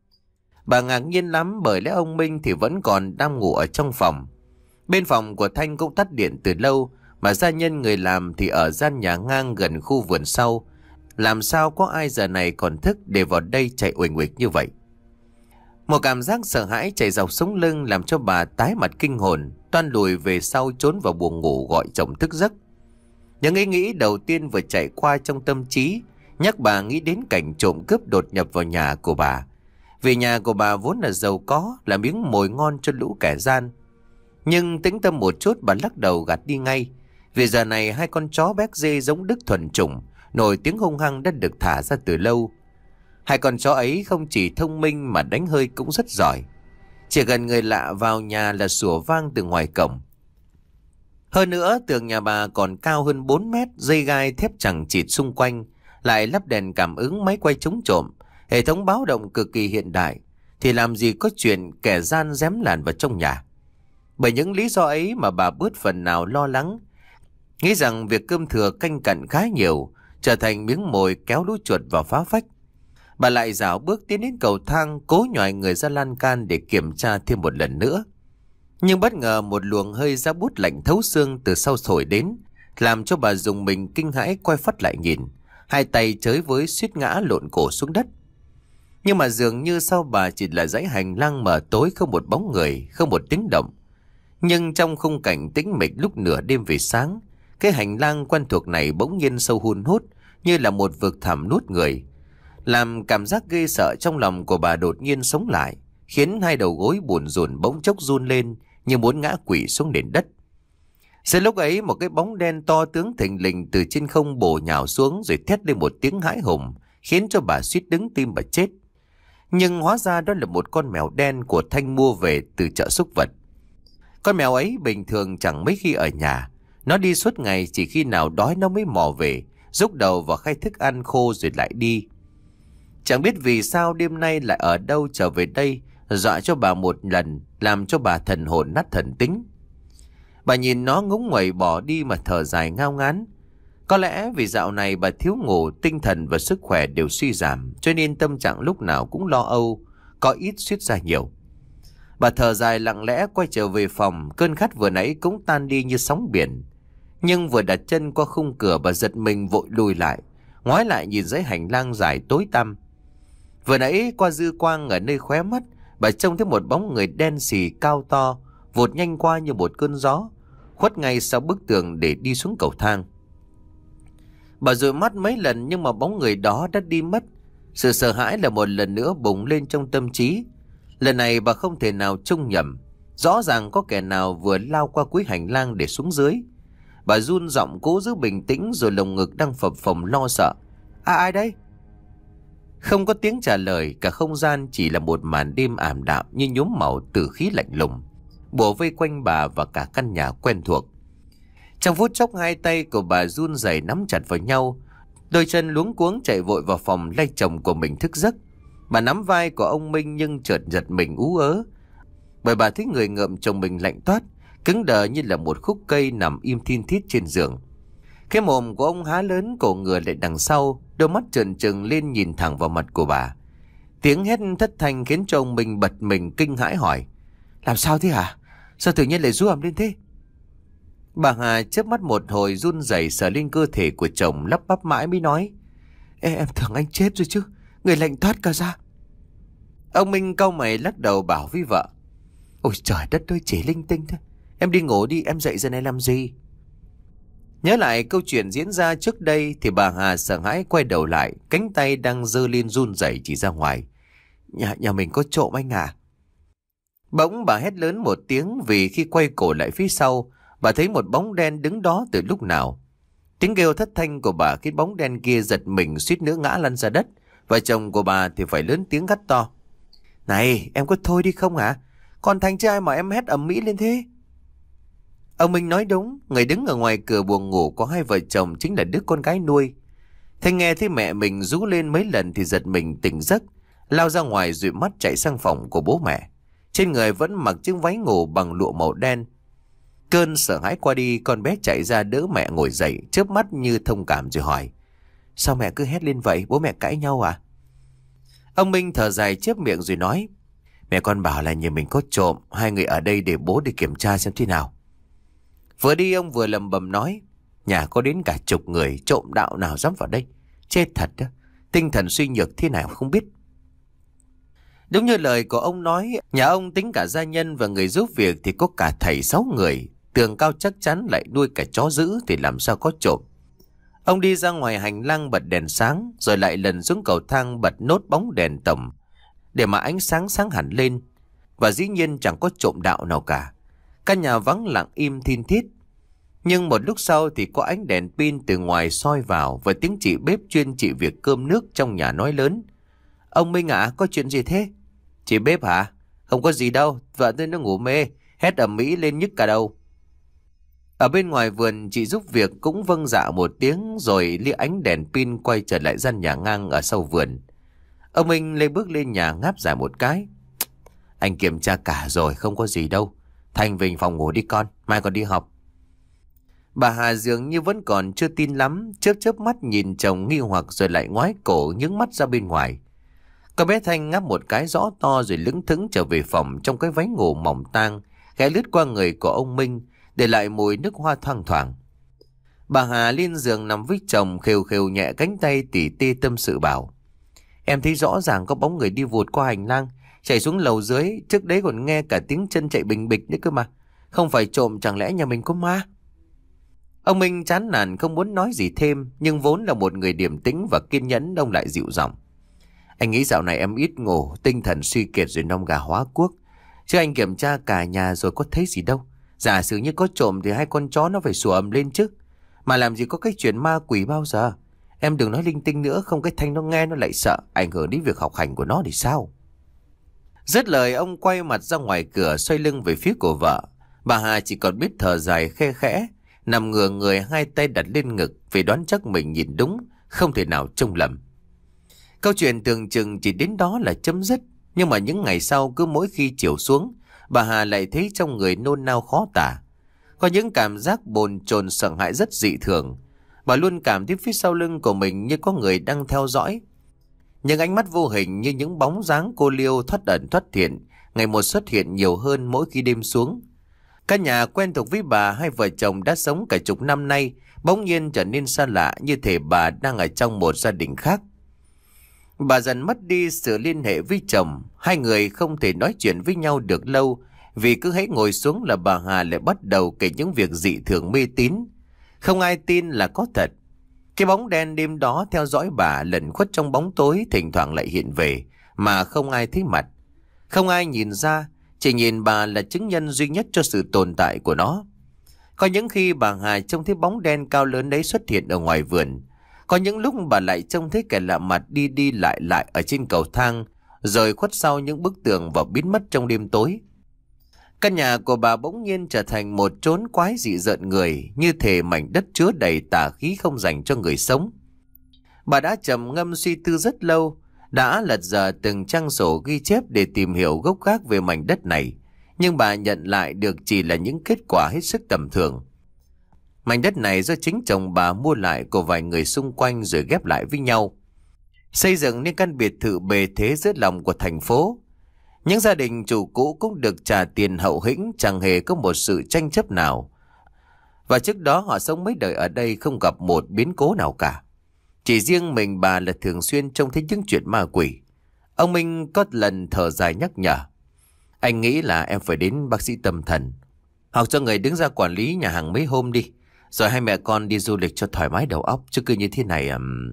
Bà ngạc nhiên lắm bởi lẽ ông Minh thì vẫn còn đang ngủ ở trong phòng. Bên phòng của Thanh cũng tắt điện từ lâu, mà gia nhân người làm thì ở gian nhà ngang gần khu vườn sau. Làm sao có ai giờ này còn thức để vào đây chạy uỳnh uịch như vậy? Một cảm giác sợ hãi chạy dọc sống lưng làm cho bà tái mặt kinh hồn, toan lùi về sau trốn vào buồng ngủ gọi chồng thức giấc. Những ý nghĩ đầu tiên vừa chạy qua trong tâm trí nhắc bà nghĩ đến cảnh trộm cướp đột nhập vào nhà của bà. Vì nhà của bà vốn là giàu có, là miếng mồi ngon cho lũ kẻ gian. Nhưng tĩnh tâm một chút bà lắc đầu gạt đi ngay. Vì giờ này hai con chó béc dê giống Đức thuần chủng, nổi tiếng hung hăng đã được thả ra từ lâu. Hai con chó ấy không chỉ thông minh mà đánh hơi cũng rất giỏi. Chỉ gần người lạ vào nhà là sủa vang từ ngoài cổng. Hơn nữa tường nhà bà còn cao hơn bốn mét, dây gai thép chằng chịt xung quanh, lại lắp đèn cảm ứng máy quay chống trộm, Hệ thống báo động cực kỳ hiện đại, thì làm gì có chuyện kẻ gian giém làn vào trong nhà. Bởi những lý do ấy mà bà bớt phần nào lo lắng, nghĩ rằng việc cơm thừa canh cặn khá nhiều trở thành miếng mồi kéo lũ chuột vào phá phách. Bà lại rảo bước tiến đến cầu thang, cố nhòi người ra lan can để kiểm tra thêm một lần nữa. Nhưng bất ngờ một luồng hơi giá bút lạnh thấu xương từ sau thổi đến, làm cho bà dùng mình kinh hãi quay phắt lại nhìn, hai tay chới với suýt ngã lộn cổ xuống đất. Nhưng mà dường như sau bà chỉ là dãy hành lang mờ tối, không một bóng người, không một tiếng động. Nhưng trong khung cảnh tĩnh mịch lúc nửa đêm về sáng, cái hành lang quen thuộc này bỗng nhiên sâu hun hút như là một vực thẳm nuốt người, làm cảm giác ghê sợ trong lòng của bà đột nhiên sống lại, khiến hai đầu gối buồn rùn bỗng chốc run lên như muốn ngã quỵ xuống nền đất. Giữa lúc ấy, một cái bóng đen to tướng thình lình từ trên không bổ nhào xuống rồi thét lên một tiếng hãi hùng, khiến cho bà suýt đứng tim mà chết. Nhưng hóa ra đó là một con mèo đen của Thanh mua về từ chợ súc vật. Con mèo ấy bình thường chẳng mấy khi ở nhà, nó đi suốt ngày, chỉ khi nào đói nó mới mò về, rúc đầu vào khay thức ăn khô rồi lại đi. Chẳng biết vì sao đêm nay lại ở đâu trở về đây, dọa cho bà một lần, làm cho bà thần hồn nát thần tính. Bà nhìn nó ngúng nguẩy bỏ đi mà thở dài ngao ngán. Có lẽ vì dạo này bà thiếu ngủ, tinh thần và sức khỏe đều suy giảm, cho nên tâm trạng lúc nào cũng lo âu, có ít suýt ra nhiều. Bà thở dài lặng lẽ quay trở về phòng, cơn khát vừa nãy cũng tan đi như sóng biển. Nhưng vừa đặt chân qua khung cửa, bà giật mình vội lùi lại, ngoái lại nhìn dãy hành lang dài tối tăm. Vừa nãy qua dư quang ở nơi khóe mắt, bà trông thấy một bóng người đen xì cao to vụt nhanh qua như một cơn gió, khuất ngay sau bức tường để đi xuống cầu thang. Bà dụi mắt mấy lần nhưng mà bóng người đó đã đi mất. Sự sợ hãi là một lần nữa bùng lên trong tâm trí. Lần này bà không thể nào trông nhầm, rõ ràng có kẻ nào vừa lao qua cuối hành lang để xuống dưới. Bà run giọng cố giữ bình tĩnh, rồi lồng ngực đang phập phồng lo sợ. À, ai đây? Không có tiếng trả lời, cả không gian chỉ là một màn đêm ảm đạm như nhuốm màu tử khí lạnh lùng, bủa vây quanh bà và cả căn nhà quen thuộc. Trong phút chốc, hai tay của bà run rẩy nắm chặt vào nhau, đôi chân luống cuống chạy vội vào phòng lay chồng của mình thức giấc. Bà nắm vai của ông Minh nhưng chợt giật mình ú ớ, bởi bà thấy người ngợm chồng mình lạnh toát, cứng đờ như là một khúc cây nằm im thin thít trên giường. Cái mồm của ông há lớn, cổ ngửa lại đằng sau, đôi mắt trợn trừng lên nhìn thẳng vào mặt của bà. Tiếng hét thất thanh khiến cho ông Minh bật mình kinh hãi hỏi: Làm sao thế hả? Sao tự nhiên lại rú ầm lên thế? Bà Hà chớp mắt một hồi run rẩy sờ lên cơ thể của chồng, lắp bắp mãi mới nói: Ê, em tưởng anh chết rồi chứ, người lạnh toát cả ra. Ông Minh cau mày lắc đầu bảo với vợ: Ôi trời đất ơi, chỉ linh tinh thôi, em đi ngủ đi, em dậy giờ này làm gì? Nhớ lại câu chuyện diễn ra trước đây thì bà Hà sợ hãi quay đầu lại, cánh tay đang giơ lên run rẩy chỉ ra ngoài: Nhà nhà mình có trộm anh à? Bỗng bà hét lớn một tiếng, vì khi quay cổ lại phía sau, bà thấy một bóng đen đứng đó từ lúc nào. Tiếng kêu thất thanh của bà khiến bóng đen kia giật mình suýt nữa ngã lăn ra đất, và chồng của bà thì phải lớn tiếng gắt to: Này, em có thôi đi không hả? Còn thành trai mà em hét ầm ĩ lên thế? Ông Minh nói đúng, người đứng ở ngoài cửa buồng ngủ có hai vợ chồng chính là đứa con gái nuôi. Thanh nghe thấy mẹ mình rú lên mấy lần thì giật mình tỉnh giấc, lao ra ngoài dụi mắt chạy sang phòng của bố mẹ. Trên người vẫn mặc chiếc váy ngủ bằng lụa màu đen. Cơn sợ hãi qua đi, con bé chạy ra đỡ mẹ ngồi dậy, chớp mắt như thông cảm rồi hỏi: Sao mẹ cứ hét lên vậy, bố mẹ cãi nhau à? Ông Minh thở dài chép miệng rồi nói: Mẹ con bảo là nhà mình có trộm, hai người ở đây để bố đi kiểm tra xem thế nào. Vừa đi ông vừa lầm bầm nói: Nhà có đến cả chục người, trộm đạo nào dám vào đây? Chết thật đó, tinh thần suy nhược thế nào không biết. Đúng như lời của ông nói, nhà ông tính cả gia nhân và người giúp việc thì có cả thầy sáu người, tường cao chắc chắn lại nuôi cả chó dữ thì làm sao có trộm. Ông đi ra ngoài hành lang bật đèn sáng, rồi lại lần xuống cầu thang bật nốt bóng đèn tầm để mà ánh sáng sáng hẳn lên. Và dĩ nhiên chẳng có trộm đạo nào cả. Căn nhà vắng lặng im thin thít. Nhưng một lúc sau thì có ánh đèn pin từ ngoài soi vào, và tiếng chị bếp chuyên trị việc cơm nước trong nhà nói lớn: Ông Minh ạ, à, có chuyện gì thế? Chị bếp hả? Không có gì đâu, vợ tôi nó ngủ mê, hét ầm ĩ lên nhức cả đầu. Ở bên ngoài vườn, chị giúp việc cũng vâng dạ một tiếng, rồi lia ánh đèn pin quay trở lại gian nhà ngang ở sau vườn. Ông Minh lấy bước lên nhà ngáp dài một cái. Anh kiểm tra cả rồi, không có gì đâu. Thành về phòng ngủ đi con, mai còn đi học. Bà Hà dường như vẫn còn chưa tin lắm, chớp chớp mắt nhìn chồng nghi hoặc rồi lại ngoái cổ nhướng mắt ra bên ngoài. Con bé Thanh ngáp một cái rõ to rồi lững thững trở về phòng trong cái váy ngủ mỏng tang, ghé lướt qua người của ông Minh, để lại mùi nước hoa thoang thoảng. Bà Hà lên giường nằm với chồng, khều khều nhẹ cánh tay tỉ tê tâm sự bảo. Em thấy rõ ràng có bóng người đi vụt qua hành lang, chạy xuống lầu dưới, trước đấy còn nghe cả tiếng chân chạy bình bịch nữa cơ mà. Không phải trộm, chẳng lẽ nhà mình có ma? Ông Minh chán nản không muốn nói gì thêm, nhưng vốn là một người điềm tĩnh và kiên nhẫn, ông lại dịu giọng. Anh nghĩ dạo này em ít ngủ, tinh thần suy kiệt rồi nong gà hóa cuốc. Chứ anh kiểm tra cả nhà rồi có thấy gì đâu. Giả sử như có trộm thì hai con chó nó phải sủa ầm lên chứ. Mà làm gì có cái chuyện ma quỷ bao giờ. Em đừng nói linh tinh nữa, không cái Thanh nó nghe nó lại sợ, ảnh hưởng đến việc học hành của nó thì sao? Dứt lời ông quay mặt ra ngoài cửa, xoay lưng về phía của vợ. Bà Hà chỉ còn biết thở dài khe khẽ, nằm ngửa người, hai tay đặt lên ngực, vì đoán chắc mình nhìn đúng, không thể nào trông lầm. Câu chuyện tưởng chừng chỉ đến đó là chấm dứt. Nhưng mà những ngày sau, cứ mỗi khi chiều xuống, bà Hà lại thấy trong người nôn nao khó tả. Có những cảm giác bồn chồn sợ hãi rất dị thường. Bà luôn cảm thấy phía sau lưng của mình như có người đang theo dõi. Những ánh mắt vô hình như những bóng dáng cô liêu thoát ẩn thoát hiện, ngày một xuất hiện nhiều hơn mỗi khi đêm xuống. Căn nhà quen thuộc với bà, hai vợ chồng đã sống cả chục năm nay, bỗng nhiên trở nên xa lạ, như thể bà đang ở trong một gia đình khác. Bà dần mất đi sự liên hệ với chồng, hai người không thể nói chuyện với nhau được lâu, vì cứ hễ ngồi xuống là bà Hà lại bắt đầu kể những việc dị thường mê tín. Không ai tin là có thật. Cái bóng đen đêm đó theo dõi bà lẩn khuất trong bóng tối, thỉnh thoảng lại hiện về, mà không ai thấy mặt. Không ai nhìn ra, chỉ nhìn bà là chứng nhân duy nhất cho sự tồn tại của nó. Có những khi bà Hà trông thấy bóng đen cao lớn đấy xuất hiện ở ngoài vườn. Có những lúc bà lại trông thấy kẻ lạ mặt đi đi lại lại ở trên cầu thang, rồi khuất sau những bức tường và biến mất trong đêm tối. Căn nhà của bà bỗng nhiên trở thành một chốn quái dị rợn người, như thể mảnh đất chứa đầy tà khí không dành cho người sống. Bà đã trầm ngâm suy tư rất lâu, đã lật dở từng trang sổ ghi chép để tìm hiểu gốc gác về mảnh đất này, nhưng bà nhận lại được chỉ là những kết quả hết sức tầm thường. Mảnh đất này do chính chồng bà mua lại của vài người xung quanh rồi ghép lại với nhau, xây dựng nên căn biệt thự bề thế giữa lòng của thành phố. Những gia đình chủ cũ cũng được trả tiền hậu hĩnh, chẳng hề có một sự tranh chấp nào. Và trước đó họ sống mấy đời ở đây không gặp một biến cố nào cả. Chỉ riêng mình bà là thường xuyên trông thấy những chuyện ma quỷ. Ông Minh có lần thở dài nhắc nhở. Anh nghĩ là em phải đến bác sĩ tâm thần, hoặc cho người đứng ra quản lý nhà hàng mấy hôm đi, rồi hai mẹ con đi du lịch cho thoải mái đầu óc, chứ cứ như thế này um...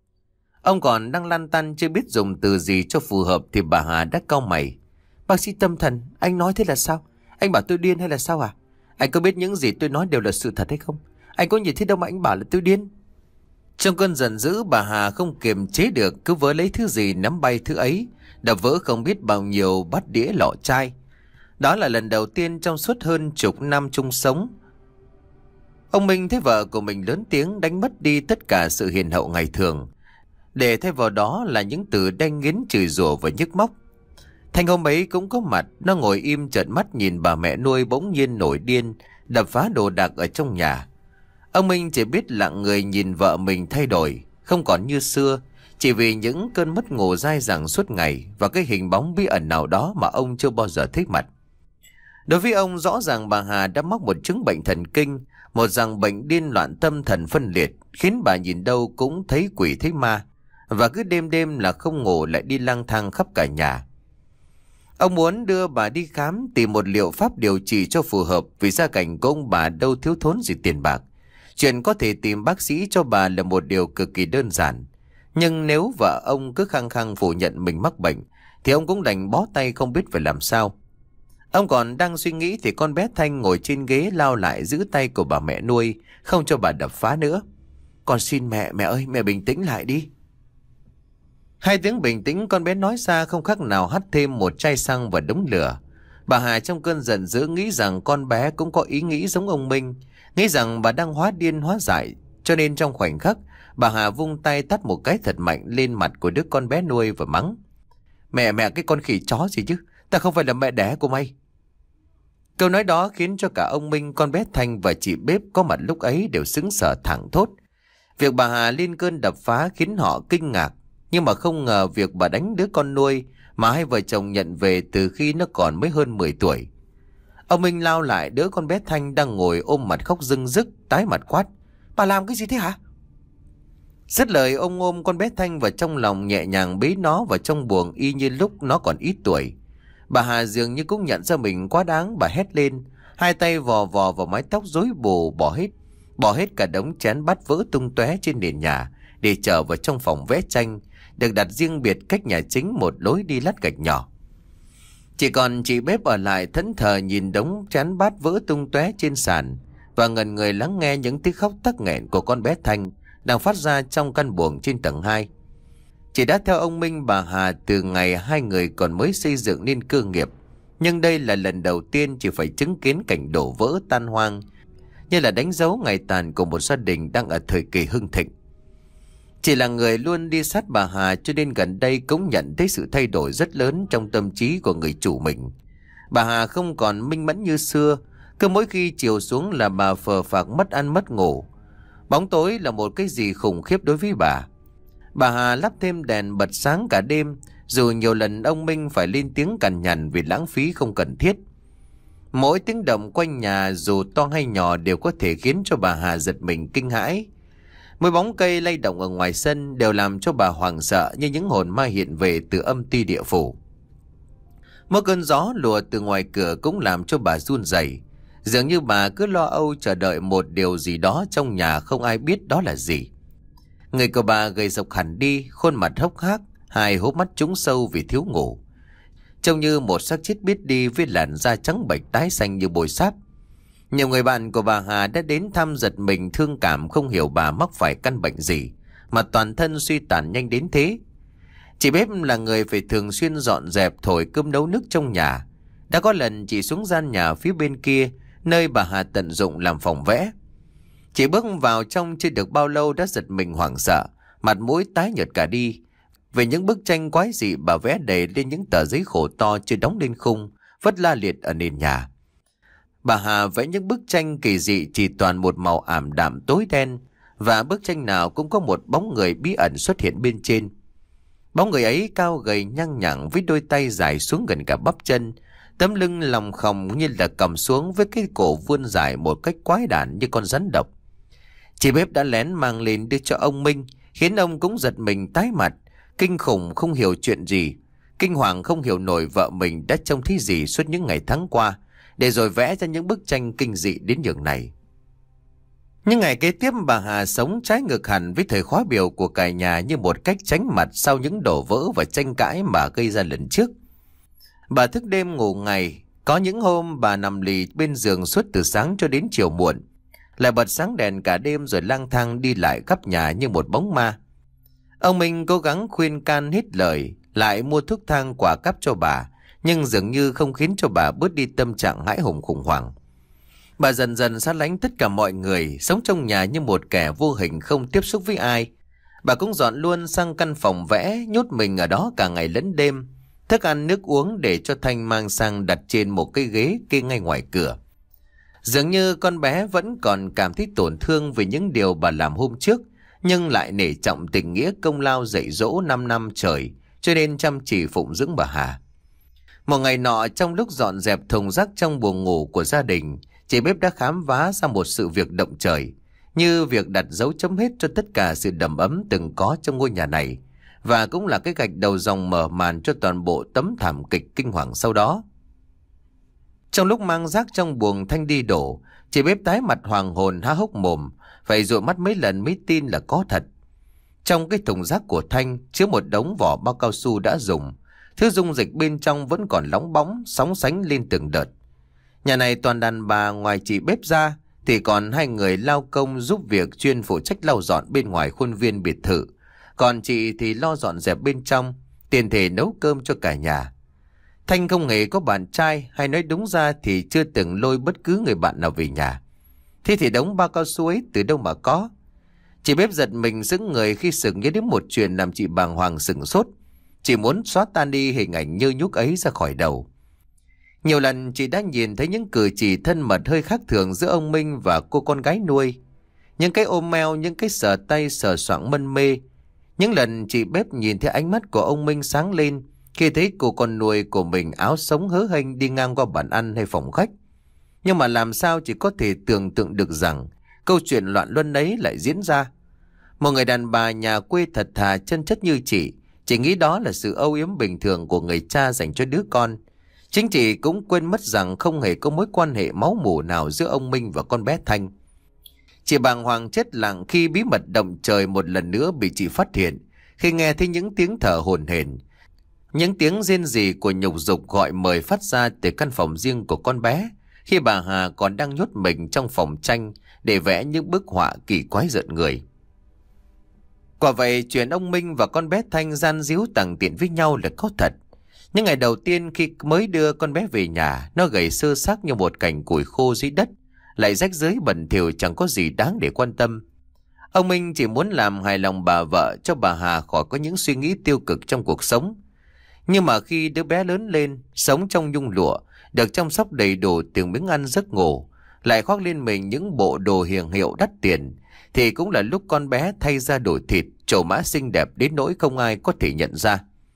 Ông còn đang lăn tăn chưa biết dùng từ gì cho phù hợp thì bà Hà đã cau mày. Bác sĩ tâm thần, anh nói thế là sao? Anh bảo tôi điên hay là sao à? Anh có biết những gì tôi nói đều là sự thật hay không? Anh có nhìn thấy đâu mà anh bảo là tôi điên? Trong cơn giận dữ, bà Hà không kiềm chế được, cứ vớ lấy thứ gì nắm bay thứ ấy, đập vỡ không biết bao nhiêu bát đĩa lọ chai. Đó là lần đầu tiên trong suốt hơn chục năm chung sống, ông Minh thấy vợ của mình lớn tiếng đánh mất đi tất cả sự hiền hậu ngày thường, để thay vào đó là những từ đanh nghiến chửi rủa và nhức móc. Thanh hôm ấy cũng có mặt, nó ngồi im trợn mắt nhìn bà mẹ nuôi bỗng nhiên nổi điên, đập phá đồ đạc ở trong nhà. Ông Minh chỉ biết lặng người nhìn vợ mình thay đổi, không còn như xưa, chỉ vì những cơn mất ngủ dai dẳng suốt ngày và cái hình bóng bí ẩn nào đó mà ông chưa bao giờ thấy mặt. Đối với ông, rõ ràng bà Hà đã mắc một chứng bệnh thần kinh, một dạng bệnh điên loạn tâm thần phân liệt, khiến bà nhìn đâu cũng thấy quỷ thấy ma, và cứ đêm đêm là không ngủ lại đi lang thang khắp cả nhà. Ông muốn đưa bà đi khám, tìm một liệu pháp điều trị cho phù hợp, vì gia cảnh của ông bà đâu thiếu thốn gì tiền bạc. Chuyện có thể tìm bác sĩ cho bà là một điều cực kỳ đơn giản. Nhưng nếu vợ ông cứ khăng khăng phủ nhận mình mắc bệnh, thì ông cũng đành bó tay không biết phải làm sao. Ông còn đang suy nghĩ thì con bé Thanh ngồi trên ghế lao lại giữ tay của bà mẹ nuôi, không cho bà đập phá nữa. Con xin mẹ, mẹ ơi, mẹ bình tĩnh lại đi. Hai tiếng bình tĩnh con bé nói ra không khác nào hắt thêm một chai xăng vào đống lửa. Bà Hà trong cơn giận dữ nghĩ rằng con bé cũng có ý nghĩ giống ông Minh, nghĩ rằng bà đang hóa điên hóa dại, cho nên trong khoảnh khắc Bà Hà vung tay tát một cái thật mạnh lên mặt của đứa con bé nuôi và mắng: Mẹ mẹ cái con khỉ chó gì chứ, ta không phải là mẹ đẻ của mày. Câu nói đó khiến cho cả ông Minh, con bé Thanh và chị bếp có mặt lúc ấy đều sững sờ thẳng thốt. Việc bà Hà lên cơn đập phá khiến họ kinh ngạc, nhưng mà không ngờ việc bà đánh đứa con nuôi mà hai vợ chồng nhận về từ khi nó còn mới hơn mười tuổi. Ông Minh lao lại đứa con bé Thanh đang ngồi ôm mặt khóc rưng rức, tái mặt quát: Bà làm cái gì thế hả? Dứt lời, ông ôm con bé Thanh vào trong lòng, nhẹ nhàng bế nó vào trong buồng y như lúc nó còn ít tuổi. Bà Hà dường như cũng nhận ra mình quá đáng, bà hét lên, hai tay vò vò vào mái tóc rối bù, bỏ hết bỏ hết cả đống chén bát vỡ tung tóe trên nền nhà để trở vào trong phòng vẽ tranh, được đặt riêng biệt cách nhà chính một lối đi lát gạch nhỏ. Chỉ còn chị bếp ở lại thẫn thờ nhìn đống chén bát vỡ tung tóe trên sàn và ngẩn người lắng nghe những tiếng khóc tắc nghẹn của con bé Thanh đang phát ra trong căn buồng trên tầng hai. Chị đã theo ông Minh bà Hà từ ngày hai người còn mới xây dựng nên cơ nghiệp, nhưng đây là lần đầu tiên chị phải chứng kiến cảnh đổ vỡ tan hoang, như là đánh dấu ngày tàn của một gia đình đang ở thời kỳ hưng thịnh. Chị là người luôn đi sát bà Hà, cho nên gần đây cũng nhận thấy sự thay đổi rất lớn trong tâm trí của người chủ mình. Bà Hà không còn minh mẫn như xưa, cứ mỗi khi chiều xuống là bà phờ phạc mất ăn mất ngủ. Bóng tối là một cái gì khủng khiếp đối với bà. Bà Hà lắp thêm đèn bật sáng cả đêm, dù nhiều lần ông Minh phải lên tiếng cằn nhằn vì lãng phí không cần thiết. Mỗi tiếng động quanh nhà dù to hay nhỏ đều có thể khiến cho bà Hà giật mình kinh hãi. Mỗi bóng cây lay động ở ngoài sân đều làm cho bà hoảng sợ như những hồn ma hiện về từ âm ty địa phủ. Mỗi cơn gió lùa từ ngoài cửa cũng làm cho bà run rẩy, dường như bà cứ lo âu chờ đợi một điều gì đó trong nhà không ai biết đó là gì. Người của bà gầy rộc hẳn đi, khuôn mặt hốc hác, hai hốc mắt trũng sâu vì thiếu ngủ, trông như một xác chết biết đi với làn da trắng bệch tái xanh như bồi sáp. Nhiều người bạn của bà Hà đã đến thăm giật mình thương cảm, không hiểu bà mắc phải căn bệnh gì mà toàn thân suy tàn nhanh đến thế. Chị bếp là người phải thường xuyên dọn dẹp thổi cơm nấu nước trong nhà. Đã có lần chị xuống gian nhà phía bên kia, nơi bà Hà tận dụng làm phòng vẽ. Chị bước vào trong chưa được bao lâu đã giật mình hoảng sợ, mặt mũi tái nhợt cả đi. Về những bức tranh quái dị bà vẽ đầy lên những tờ giấy khổ to chưa đóng lên khung, vất la liệt ở nền nhà. Bà Hà vẽ những bức tranh kỳ dị chỉ toàn một màu ảm đạm tối đen, và bức tranh nào cũng có một bóng người bí ẩn xuất hiện bên trên. Bóng người ấy cao gầy nhăng nhẳng với đôi tay dài xuống gần cả bắp chân, tấm lưng lòng khòng như là cầm xuống với cái cổ vươn dài một cách quái đản như con rắn độc. Chị bếp đã lén mang lên đưa cho ông Minh, khiến ông cũng giật mình tái mặt, kinh khủng không hiểu chuyện gì, kinh hoàng không hiểu nổi vợ mình đã trông thấy gì suốt những ngày tháng qua, để rồi vẽ ra những bức tranh kinh dị đến nhường này. Những ngày kế tiếp bà Hà sống trái ngược hẳn với thời khóa biểu của cả nhà, như một cách tránh mặt sau những đổ vỡ và tranh cãi mà gây ra lần trước. Bà thức đêm ngủ ngày, có những hôm bà nằm lì bên giường suốt từ sáng cho đến chiều muộn, lại bật sáng đèn cả đêm rồi lang thang đi lại khắp nhà như một bóng ma. Ông Minh cố gắng khuyên can hết lời, lại mua thuốc thang quà cắp cho bà, nhưng dường như không khiến cho bà bớt đi tâm trạng hãi hùng khủng hoảng. Bà dần dần xa lánh tất cả mọi người, sống trong nhà như một kẻ vô hình không tiếp xúc với ai. Bà cũng dọn luôn sang căn phòng vẽ, nhốt mình ở đó cả ngày lẫn đêm. Thức ăn nước uống để cho Thanh mang sang đặt trên một cái ghế kê ngay ngoài cửa. Dường như con bé vẫn còn cảm thấy tổn thương vì những điều bà làm hôm trước, nhưng lại nể trọng tình nghĩa công lao dạy dỗ năm năm trời, cho nên chăm chỉ phụng dưỡng bà Hà. Một ngày nọ, trong lúc dọn dẹp thùng rác trong buồng ngủ của gia đình, chị bếp đã khám phá ra một sự việc động trời, như việc đặt dấu chấm hết cho tất cả sự đầm ấm từng có trong ngôi nhà này, và cũng là cái gạch đầu dòng mở màn cho toàn bộ tấm thảm kịch kinh hoàng sau đó. Trong lúc mang rác trong buồng Thanh đi đổ, chị bếp tái mặt hoàng hồn há hốc mồm, phải dụi mắt mấy lần mới tin là có thật. Trong cái thùng rác của Thanh chứa một đống vỏ bao cao su đã dùng, thứ dung dịch bên trong vẫn còn lóng bóng, sóng sánh lên từng đợt. Nhà này toàn đàn bà, ngoài chị bếp ra thì còn hai người lao công giúp việc chuyên phụ trách lau dọn bên ngoài khuôn viên biệt thự, còn chị thì lo dọn dẹp bên trong, tiền thể nấu cơm cho cả nhà. Thanh không hề có bạn trai, hay nói đúng ra thì chưa từng lôi bất cứ người bạn nào về nhà. Thế thì đống bao cao su ấy từ đâu mà có? Chị bếp giật mình sững người khi sực nhớ đến một chuyện làm chị bàng hoàng sửng sốt. Chị muốn xóa tan đi hình ảnh nhơ nhúc ấy ra khỏi đầu. Nhiều lần chị đã nhìn thấy những cử chỉ thân mật hơi khác thường giữa ông Minh và cô con gái nuôi. Những cái ôm eo, những cái sờ tay sờ soạng mân mê. Những lần chị bếp nhìn thấy ánh mắt của ông Minh sáng lên khi thấy cô con nuôi của mình áo sống hớ hênh đi ngang qua bàn ăn hay phòng khách. Nhưng mà làm sao chị có thể tưởng tượng được rằng câu chuyện loạn luân ấy lại diễn ra. Một người đàn bà nhà quê thật thà chân chất như chị, chỉ nghĩ đó là sự âu yếm bình thường của người cha dành cho đứa con. Chính chị cũng quên mất rằng không hề có mối quan hệ máu mủ nào giữa ông Minh và con bé Thanh. Chị bàng hoàng chết lặng khi bí mật động trời một lần nữa bị chị phát hiện, khi nghe thấy những tiếng thở hổn hển, những tiếng rên rỉ của nhục dục gọi mời phát ra từ căn phòng riêng của con bé, khi bà Hà còn đang nhốt mình trong phòng tranh để vẽ những bức họa kỳ quái rợn người. Quả vậy, chuyện ông Minh và con bé Thanh gian díu tằng tiện với nhau là có thật. Những ngày đầu tiên khi mới đưa con bé về nhà, nó gầy sơ xác như một cành củi khô dưới đất, lại rách rưới bẩn thỉu chẳng có gì đáng để quan tâm. Ông Minh chỉ muốn làm hài lòng bà vợ, cho bà Hà khỏi có những suy nghĩ tiêu cực trong cuộc sống. Nhưng mà khi đứa bé lớn lên, sống trong nhung lụa, được chăm sóc đầy đủ từng miếng ăn giấc ngủ, lại khoác lên mình những bộ đồ hiệu hiệu đắt tiền, thì cũng là lúc con bé thay ra đổi thịt, trổ mã xinh đẹp đến nỗi không ai có thể nhận ra.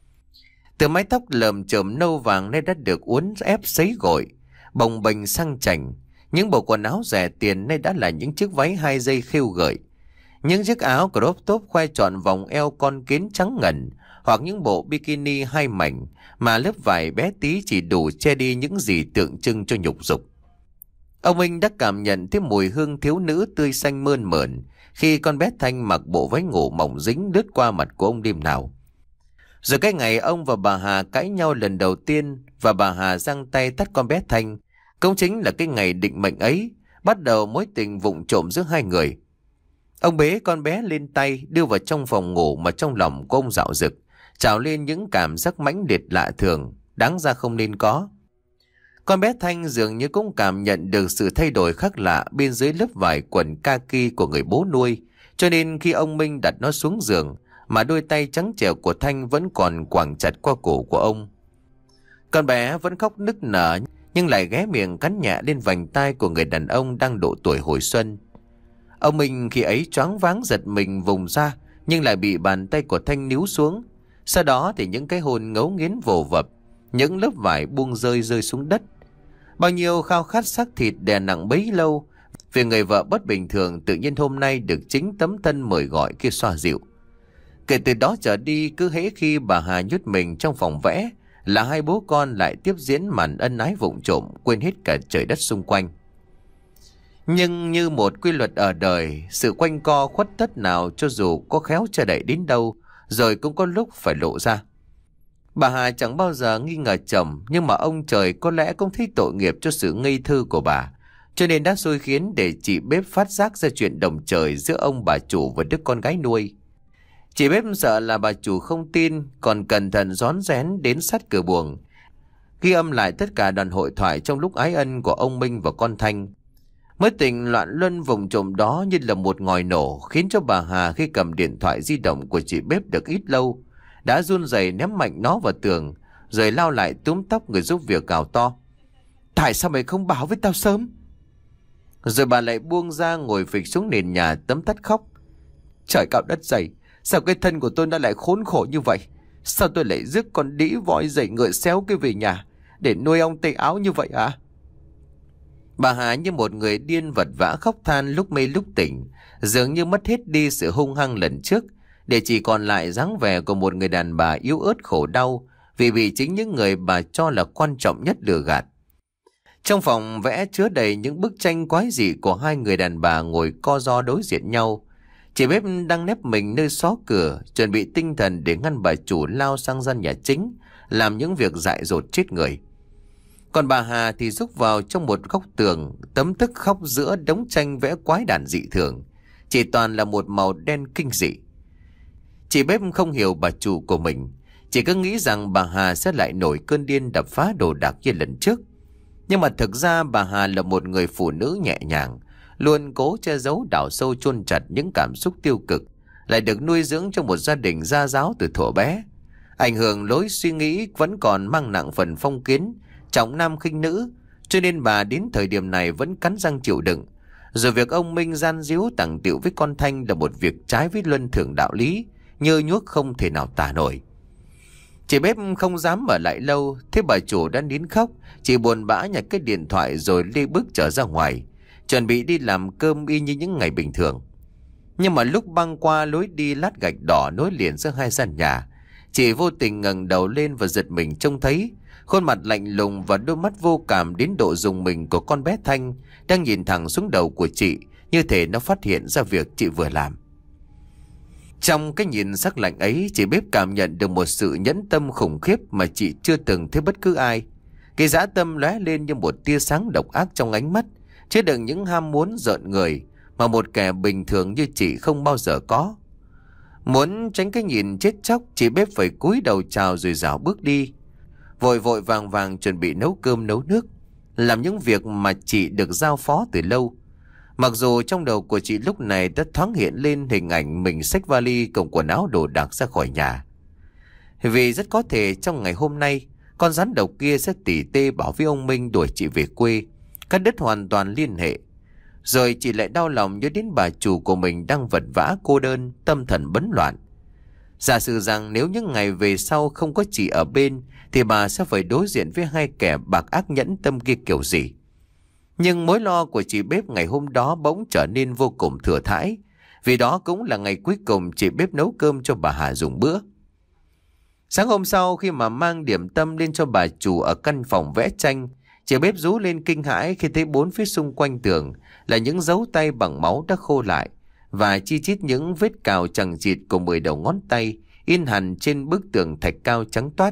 Từ mái tóc lởm chởm nâu vàng nay đã được uốn ép sấy gội, bồng bềnh sang chảnh. Những bộ quần áo rẻ tiền nay đã là những chiếc váy hai dây khêu gợi. Những chiếc áo crop top khoe trọn vòng eo con kiến trắng ngần, hoặc những bộ bikini hai mảnh mà lớp vải bé tí chỉ đủ che đi những gì tượng trưng cho nhục dục. Ông Minh đã cảm nhận thấy mùi hương thiếu nữ tươi xanh mơn mởn khi con bé Thanh mặc bộ váy ngủ mỏng dính lướt qua mặt của ông đêm nào. Rồi cái ngày ông và bà Hà cãi nhau lần đầu tiên và bà Hà giang tay tát con bé Thanh, cũng chính là cái ngày định mệnh ấy, bắt đầu mối tình vụng trộm giữa hai người. Ông bế con bé lên tay, đưa vào trong phòng ngủ mà trong lòng của ông dạo dực, trào lên những cảm giác mãnh liệt lạ thường, đáng ra không nên có. Con bé Thanh dường như cũng cảm nhận được sự thay đổi khác lạ bên dưới lớp vải quần kaki của người bố nuôi, cho nên khi ông Minh đặt nó xuống giường, mà đôi tay trắng trẻo của Thanh vẫn còn quàng chặt qua cổ của ông. Con bé vẫn khóc nức nở, nhưng lại ghé miệng cắn nhẹ lên vành tai của người đàn ông đang độ tuổi hồi xuân. Ông Minh khi ấy choáng váng giật mình vùng ra, nhưng lại bị bàn tay của Thanh níu xuống. Sau đó thì những cái hồn ngấu nghiến vồ vập, những lớp vải buông rơi rơi xuống đất. Bao nhiêu khao khát xác thịt đè nặng bấy lâu vì người vợ bất bình thường tự nhiên hôm nay được chính tấm thân mời gọi kia xoa dịu. Kể từ đó trở đi, cứ hễ khi bà Hà nhốt mình trong phòng vẽ là hai bố con lại tiếp diễn màn ân ái vụng trộm, quên hết cả trời đất xung quanh. Nhưng như một quy luật ở đời, sự quanh co khuất tất nào cho dù có khéo che đậy đến đâu, rồi cũng có lúc phải lộ ra. Bà Hà chẳng bao giờ nghi ngờ chồng, nhưng mà ông trời có lẽ cũng thấy tội nghiệp cho sự ngây thơ của bà, cho nên đã xui khiến để chị bếp phát giác ra chuyện đồng trời giữa ông bà chủ và đứa con gái nuôi. Chị bếp sợ là bà chủ không tin, còn cẩn thận rón rén đến sát cửa buồng, ghi âm lại tất cả đoạn hội thoại trong lúc ái ân của ông Minh và con Thanh. Mối tình loạn luân vùng trộm đó như là một ngòi nổ, khiến cho bà Hà khi cầm điện thoại di động của chị bếp được ít lâu, đã run rẩy ném mạnh nó vào tường, rồi lao lại túm tóc người giúp việc gào to: "Tại sao mày không báo với tao sớm?" Rồi bà lại buông ra ngồi phịch xuống nền nhà tấm tắt khóc: "Trời cao đất dày, sao cái thân của tôi nó lại khốn khổ như vậy? Sao tôi lại rước con đĩ voi dậy ngựa xéo kia về nhà để nuôi ông tây áo như vậy hả?" Bà Hà như một người điên vật vã khóc than lúc mê lúc tỉnh, dường như mất hết đi sự hung hăng lần trước, để chỉ còn lại dáng vẻ của một người đàn bà yếu ớt khổ đau vì bị chính những người bà cho là quan trọng nhất lừa gạt. Trong phòng vẽ chứa đầy những bức tranh quái dị của hai người đàn bà ngồi co ro đối diện nhau. Chị bếp đang nép mình nơi xó cửa, chuẩn bị tinh thần để ngăn bà chủ lao sang gian nhà chính, làm những việc dại dột chết người. Còn bà Hà thì rúc vào trong một góc tường, tấm tức khóc giữa đống tranh vẽ quái đản dị thường, chỉ toàn là một màu đen kinh dị. Chị bếp không hiểu bà chủ của mình, chỉ cứ nghĩ rằng bà Hà sẽ lại nổi cơn điên đập phá đồ đạc như lần trước. Nhưng mà thực ra bà Hà là một người phụ nữ nhẹ nhàng, luôn cố che giấu đào sâu chôn chặt những cảm xúc tiêu cực, lại được nuôi dưỡng trong một gia đình gia giáo từ thuở bé. Ảnh hưởng lối suy nghĩ vẫn còn mang nặng phần phong kiến, trọng nam khinh nữ, cho nên bà đến thời điểm này vẫn cắn răng chịu đựng. Rồi việc ông Minh gian díu tằng tiệu với con Thanh là một việc trái với luân thường đạo lý, nhơ nhuốc không thể nào tả nổi. Chị bếp không dám ở lại lâu, thế bà chủ đã nín khóc. Chị buồn bã nhặt cái điện thoại rồi đi bước trở ra ngoài, chuẩn bị đi làm cơm y như những ngày bình thường. Nhưng mà lúc băng qua lối đi lát gạch đỏ nối liền giữa hai gian nhà, chị vô tình ngẩng đầu lên và giật mình trông thấy khuôn mặt lạnh lùng và đôi mắt vô cảm đến độ rùng mình của con bé Thanh đang nhìn thẳng xuống đầu của chị, như thể nó phát hiện ra việc chị vừa làm. Trong cái nhìn sắc lạnh ấy, chị bếp cảm nhận được một sự nhẫn tâm khủng khiếp mà chị chưa từng thấy bất cứ ai. Cái dã tâm lóe lên như một tia sáng độc ác trong ánh mắt, chứa đựng những ham muốn rợn người mà một kẻ bình thường như chị không bao giờ có. Muốn tránh cái nhìn chết chóc, chị bếp phải cúi đầu chào rồi rảo bước đi, vội vội vàng vàng chuẩn bị nấu cơm nấu nước, làm những việc mà chị được giao phó từ lâu. Mặc dù trong đầu của chị lúc này đã thoáng hiện lên hình ảnh mình xách vali cùng quần áo đồ đạc ra khỏi nhà. Vì rất có thể trong ngày hôm nay, con rắn độc kia sẽ tỉ tê bảo với ông Minh đuổi chị về quê, cắt đứt hoàn toàn liên hệ. Rồi chị lại đau lòng nhớ đến bà chủ của mình đang vật vã cô đơn, tâm thần bấn loạn. Giả sử rằng nếu những ngày về sau không có chị ở bên, thì bà sẽ phải đối diện với hai kẻ bạc ác nhẫn tâm kia kiểu gì. Nhưng mối lo của chị bếp ngày hôm đó bỗng trở nên vô cùng thừa thãi, vì đó cũng là ngày cuối cùng chị bếp nấu cơm cho bà Hà dùng bữa. Sáng hôm sau, khi mà mang điểm tâm lên cho bà chủ ở căn phòng vẽ tranh, chị bếp rú lên kinh hãi khi thấy bốn phía xung quanh tường là những dấu tay bằng máu đã khô lại, và chi chít những vết cào chằng chịt của mười đầu ngón tay in hẳn trên bức tường thạch cao trắng toát.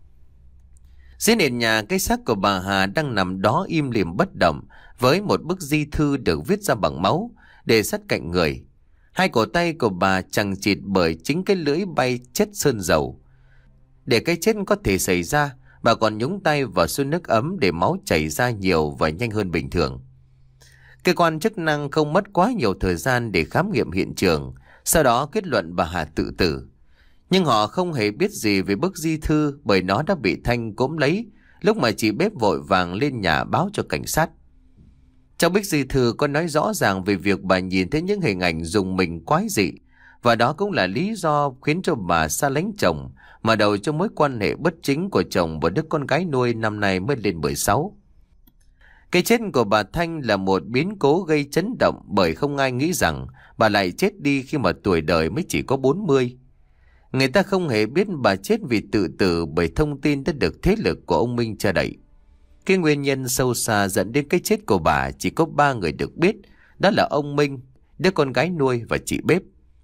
Dưới nền nhà, cái xác của bà Hà đang nằm đó im lìm bất động, với một bức di thư được viết ra bằng máu để sát cạnh người. Hai cổ tay của bà chằng chịt bởi chính cái lưỡi bay chất sơn dầu. Để cái chết có thể xảy ra, bà còn nhúng tay vào xô nước ấm để máu chảy ra nhiều và nhanh hơn bình thường. Cơ quan chức năng không mất quá nhiều thời gian để khám nghiệm hiện trường, sau đó kết luận bà Hà tự tử. Nhưng họ không hề biết gì về bức di thư, bởi nó đã bị Thanh cốm lấy lúc mà chị bếp vội vàng lên nhà báo cho cảnh sát. Trong bức di thư có nói rõ ràng về việc bà nhìn thấy những hình ảnh rùng mình quái dị, và đó cũng là lý do khiến cho bà xa lánh chồng, mà đầu cho mối quan hệ bất chính của chồng và đứa con gái nuôi năm nay mới lên mười sáu. Cái chết của bà Thanh là một biến cố gây chấn động, bởi không ai nghĩ rằng bà lại chết đi khi mà tuổi đời mới chỉ có bốn mươi. Người ta không hề biết bà chết vì tự tử, bởi thông tin đã được thế lực của ông Minh che đậy. Cái nguyên nhân sâu xa dẫn đến cái chết của bà chỉ có ba người được biết, đó là ông Minh, đứa con gái nuôi và chị bếp.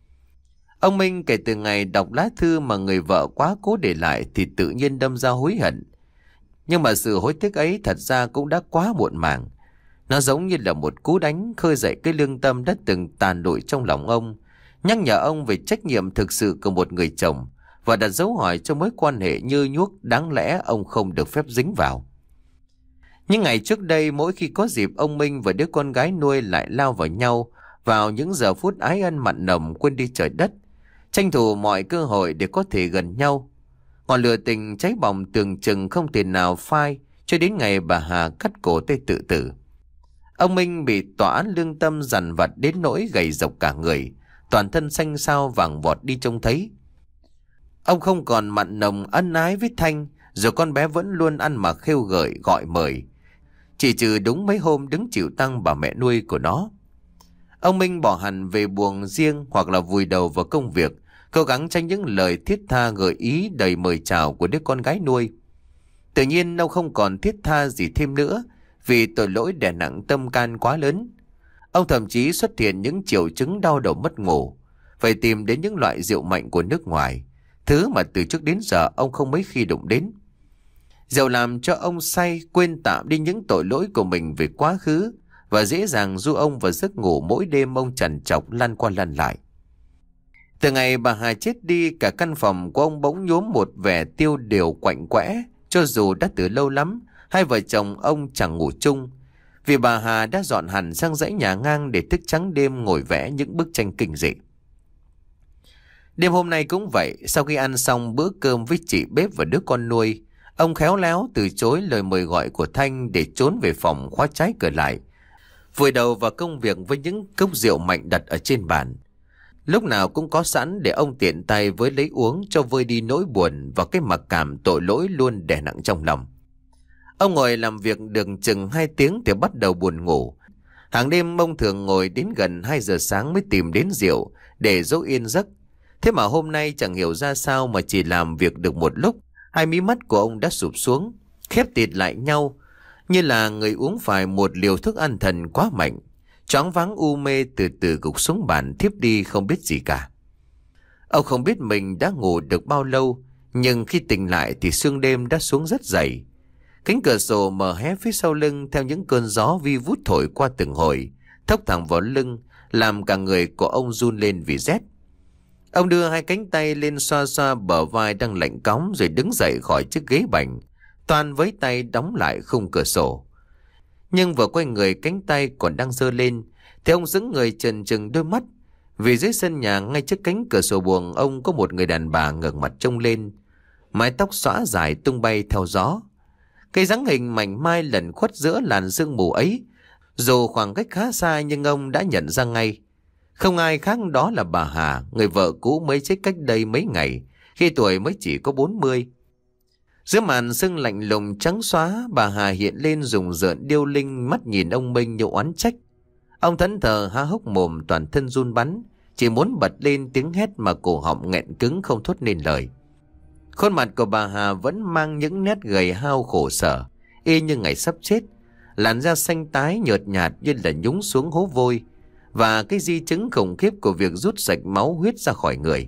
Ông Minh kể từ ngày đọc lá thư mà người vợ quá cố để lại thì tự nhiên đâm ra hối hận. Nhưng mà sự hối tiếc ấy thật ra cũng đã quá muộn màng. Nó giống như là một cú đánh khơi dậy cái lương tâm đã từng tàn lụi trong lòng ông, nhắc nhở ông về trách nhiệm thực sự của một người chồng, và đặt dấu hỏi cho mối quan hệ nhơ nhuốc đáng lẽ ông không được phép dính vào. Những ngày trước đây, mỗi khi có dịp, ông Minh và đứa con gái nuôi lại lao vào nhau vào những giờ phút ái ân mặn nồng quên đi trời đất, tranh thủ mọi cơ hội để có thể gần nhau. Ngọn lửa tình cháy bỏng tưởng chừng không thể nào phai, cho đến ngày bà Hà cắt cổ tay tự tử. Ông Minh bị tòa án lương tâm dằn vặt đến nỗi gầy rộc cả người, toàn thân xanh xao vàng vọt đi trông thấy. Ông không còn mặn nồng ân ái với Thanh, rồi con bé vẫn luôn ăn mặc khêu gợi gọi mời, chỉ trừ đúng mấy hôm đứng chịu tang bà mẹ nuôi của nó. Ông Minh bỏ hẳn về buồng riêng, hoặc là vùi đầu vào công việc, cố gắng tránh những lời thiết tha gợi ý đầy mời chào của đứa con gái nuôi. Tự nhiên ông không còn thiết tha gì thêm nữa, vì tội lỗi đè nặng tâm can quá lớn. Ông thậm chí xuất hiện những triệu chứng đau đầu mất ngủ, phải tìm đến những loại rượu mạnh của nước ngoài, thứ mà từ trước đến giờ ông không mấy khi đụng đến. Rượu làm cho ông say, quên tạm đi những tội lỗi của mình về quá khứ, và dễ dàng du ông vào giấc ngủ mỗi đêm ông trằn trọc lăn qua lăn lại. Từ ngày bà Hà chết đi, cả căn phòng của ông bỗng nhuốm một vẻ tiêu điều quạnh quẽ, cho dù đã từ lâu lắm hai vợ chồng ông chẳng ngủ chung, Vì bà Hà đã dọn hẳn sang dãy nhà ngang để thức trắng đêm ngồi vẽ những bức tranh kinh dị. Đêm hôm nay cũng vậy, sau khi ăn xong bữa cơm với chị bếp và đứa con nuôi, ông khéo léo từ chối lời mời gọi của Thanh để trốn về phòng khóa trái cửa lại, vùi đầu vào công việc với những cốc rượu mạnh đặt ở trên bàn. Lúc nào cũng có sẵn để ông tiện tay với lấy uống cho vơi đi nỗi buồn và cái mặc cảm tội lỗi luôn đè nặng trong lòng. Ông ngồi làm việc được chừng hai tiếng thì bắt đầu buồn ngủ. Hàng đêm ông thường ngồi đến gần hai giờ sáng mới tìm đến rượu để dỗ yên giấc. Thế mà hôm nay chẳng hiểu ra sao mà chỉ làm việc được một lúc, hai mí mắt của ông đã sụp xuống, khép tịt lại nhau, như là người uống phải một liều thuốc an thần quá mạnh. Choáng váng u mê từ từ gục xuống bàn thiếp đi không biết gì cả. Ông không biết mình đã ngủ được bao lâu, nhưng khi tỉnh lại thì sương đêm đã xuống rất dày. Cánh cửa sổ mở hé phía sau lưng theo những cơn gió vi vút thổi qua từng hồi, thốc thẳng vào lưng, làm cả người của ông run lên vì rét. Ông đưa hai cánh tay lên xoa xoa bờ vai đang lạnh cóng rồi đứng dậy khỏi chiếc ghế bành, toan với tay đóng lại khung cửa sổ. Nhưng vừa quay người cánh tay còn đang giơ lên thì ông đứng người chần chừng đôi mắt, vì dưới sân nhà ngay trước cánh cửa sổ buồng ông có một người đàn bà ngẩng mặt trông lên, mái tóc xõa dài tung bay theo gió. Cái dáng hình mảnh mai lẩn khuất giữa làn sương mù ấy, dù khoảng cách khá xa nhưng ông đã nhận ra ngay. Không ai khác đó là bà Hà, người vợ cũ mới chết cách đây mấy ngày, khi tuổi mới chỉ có bốn mươi. Giữa màn sương lạnh lùng trắng xóa, bà Hà hiện lên rùng rợn điêu linh, mắt nhìn ông Minh như oán trách. Ông thẫn thờ há hốc mồm, toàn thân run bắn, chỉ muốn bật lên tiếng hét mà cổ họng nghẹn cứng không thốt nên lời. Khuôn mặt của bà Hà vẫn mang những nét gầy hao khổ sở, y như ngày sắp chết. Làn da xanh tái nhợt nhạt như là nhúng xuống hố vôi, và cái di chứng khủng khiếp của việc rút sạch máu huyết ra khỏi người.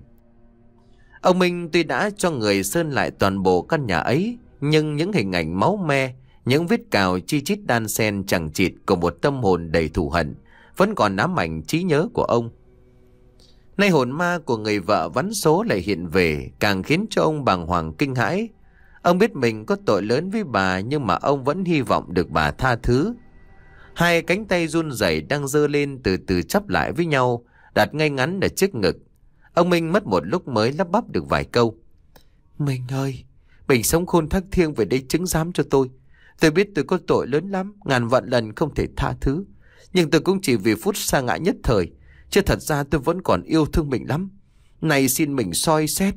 Ông Minh tuy đã cho người sơn lại toàn bộ căn nhà ấy, nhưng những hình ảnh máu me, những vết cào chi chít đan xen chẳng chịt của một tâm hồn đầy thù hận vẫn còn ám ảnh trí nhớ của ông. Nay hồn ma của người vợ vắn số lại hiện về, càng khiến cho ông bàng hoàng kinh hãi. Ông biết mình có tội lớn với bà, nhưng mà ông vẫn hy vọng được bà tha thứ. Hai cánh tay run rẩy đang giơ lên từ từ chắp lại với nhau, đặt ngay ngắn ở trước ngực. Ông Minh mất một lúc mới lắp bắp được vài câu. Mình ơi, mình sống khôn thác thiêng về đây chứng giám cho tôi. Tôi biết tôi có tội lớn lắm, ngàn vạn lần không thể tha thứ. Nhưng tôi cũng chỉ vì phút sa ngã nhất thời, chứ thật ra tôi vẫn còn yêu thương mình lắm. Này xin mình soi xét.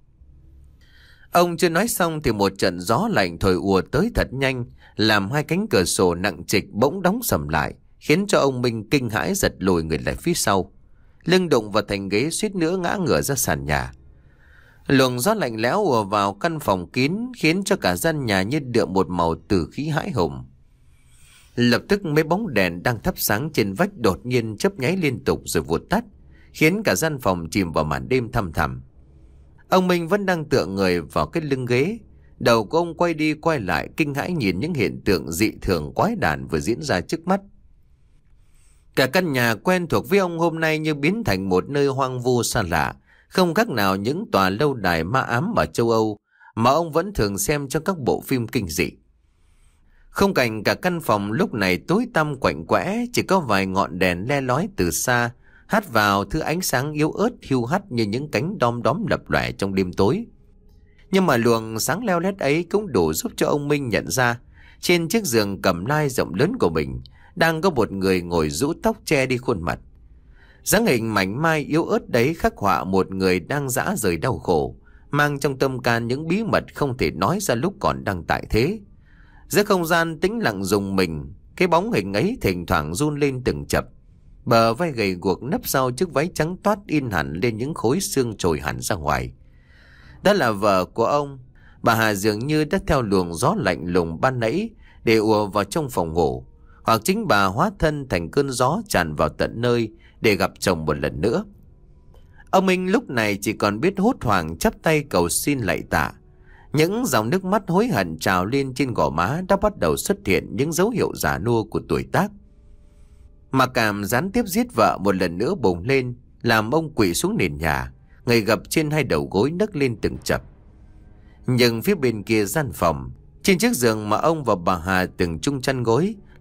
Ông chưa nói xong thì một trận gió lạnh thổi ùa tới thật nhanh, làm hai cánh cửa sổ nặng trịch bỗng đóng sầm lại, khiến cho ông Minh kinh hãi giật lùi người lại phía sau. Lưng đụng vào thành ghế suýt nữa ngã ngửa ra sàn nhà. Luồng gió lạnh lẽo ùa vào căn phòng kín, khiến cho cả gian nhà như đượm một màu tử khí hãi hùng. Lập tức mấy bóng đèn đang thắp sáng trên vách đột nhiên chớp nháy liên tục rồi vụt tắt, khiến cả gian phòng chìm vào màn đêm thăm thẳm. Ông Minh vẫn đang tựa người vào cái lưng ghế, đầu của ông quay đi quay lại kinh hãi nhìn những hiện tượng dị thường quái đản vừa diễn ra trước mắt. Cả căn nhà quen thuộc với ông hôm nay như biến thành một nơi hoang vu xa lạ, không khác nào những tòa lâu đài ma ám ở châu Âu mà ông vẫn thường xem trong các bộ phim kinh dị. Khung cảnh cả căn phòng lúc này tối tăm quạnh quẽ, chỉ có vài ngọn đèn le lói từ xa hắt vào thứ ánh sáng yếu ớt hiu hắt như những cánh đom đóm lập lòe trong đêm tối. Nhưng mà luồng sáng leo lét ấy cũng đủ giúp cho ông Minh nhận ra trên chiếc giường cầm lai rộng lớn của mình đang có một người ngồi rũ tóc che đi khuôn mặt. Dáng hình mảnh mai yếu ớt đấy khắc họa một người đang rã rời đau khổ, mang trong tâm can những bí mật không thể nói ra lúc còn đang tại thế. Giữa không gian tĩnh lặng rùng mình, cái bóng hình ấy thỉnh thoảng run lên từng chập. Bờ vai gầy guộc nấp sau chiếc váy trắng toát in hẳn lên những khối xương trồi hẳn ra ngoài. Đó là vợ của ông. Bà Hà dường như đã theo luồng gió lạnh lùng ban nãy để ùa vào trong phòng ngủ, hoặc chính bà hóa thân thành cơn gió tràn vào tận nơi để gặp chồng một lần nữa. Ông Minh lúc này chỉ còn biết hốt hoảng chắp tay cầu xin lạy tạ. Những dòng nước mắt hối hận trào lên trên gò má đã bắt đầu xuất hiện những dấu hiệu già nua của tuổi tác. Mặc cảm gián tiếp giết vợ một lần nữa bùng lên, làm ông quỵ xuống nền nhà, người gập trên hai đầu gối nấc lên từng chập. Nhưng phía bên kia gian phòng, trên chiếc giường mà ông và bà Hà từng chung chăn gối,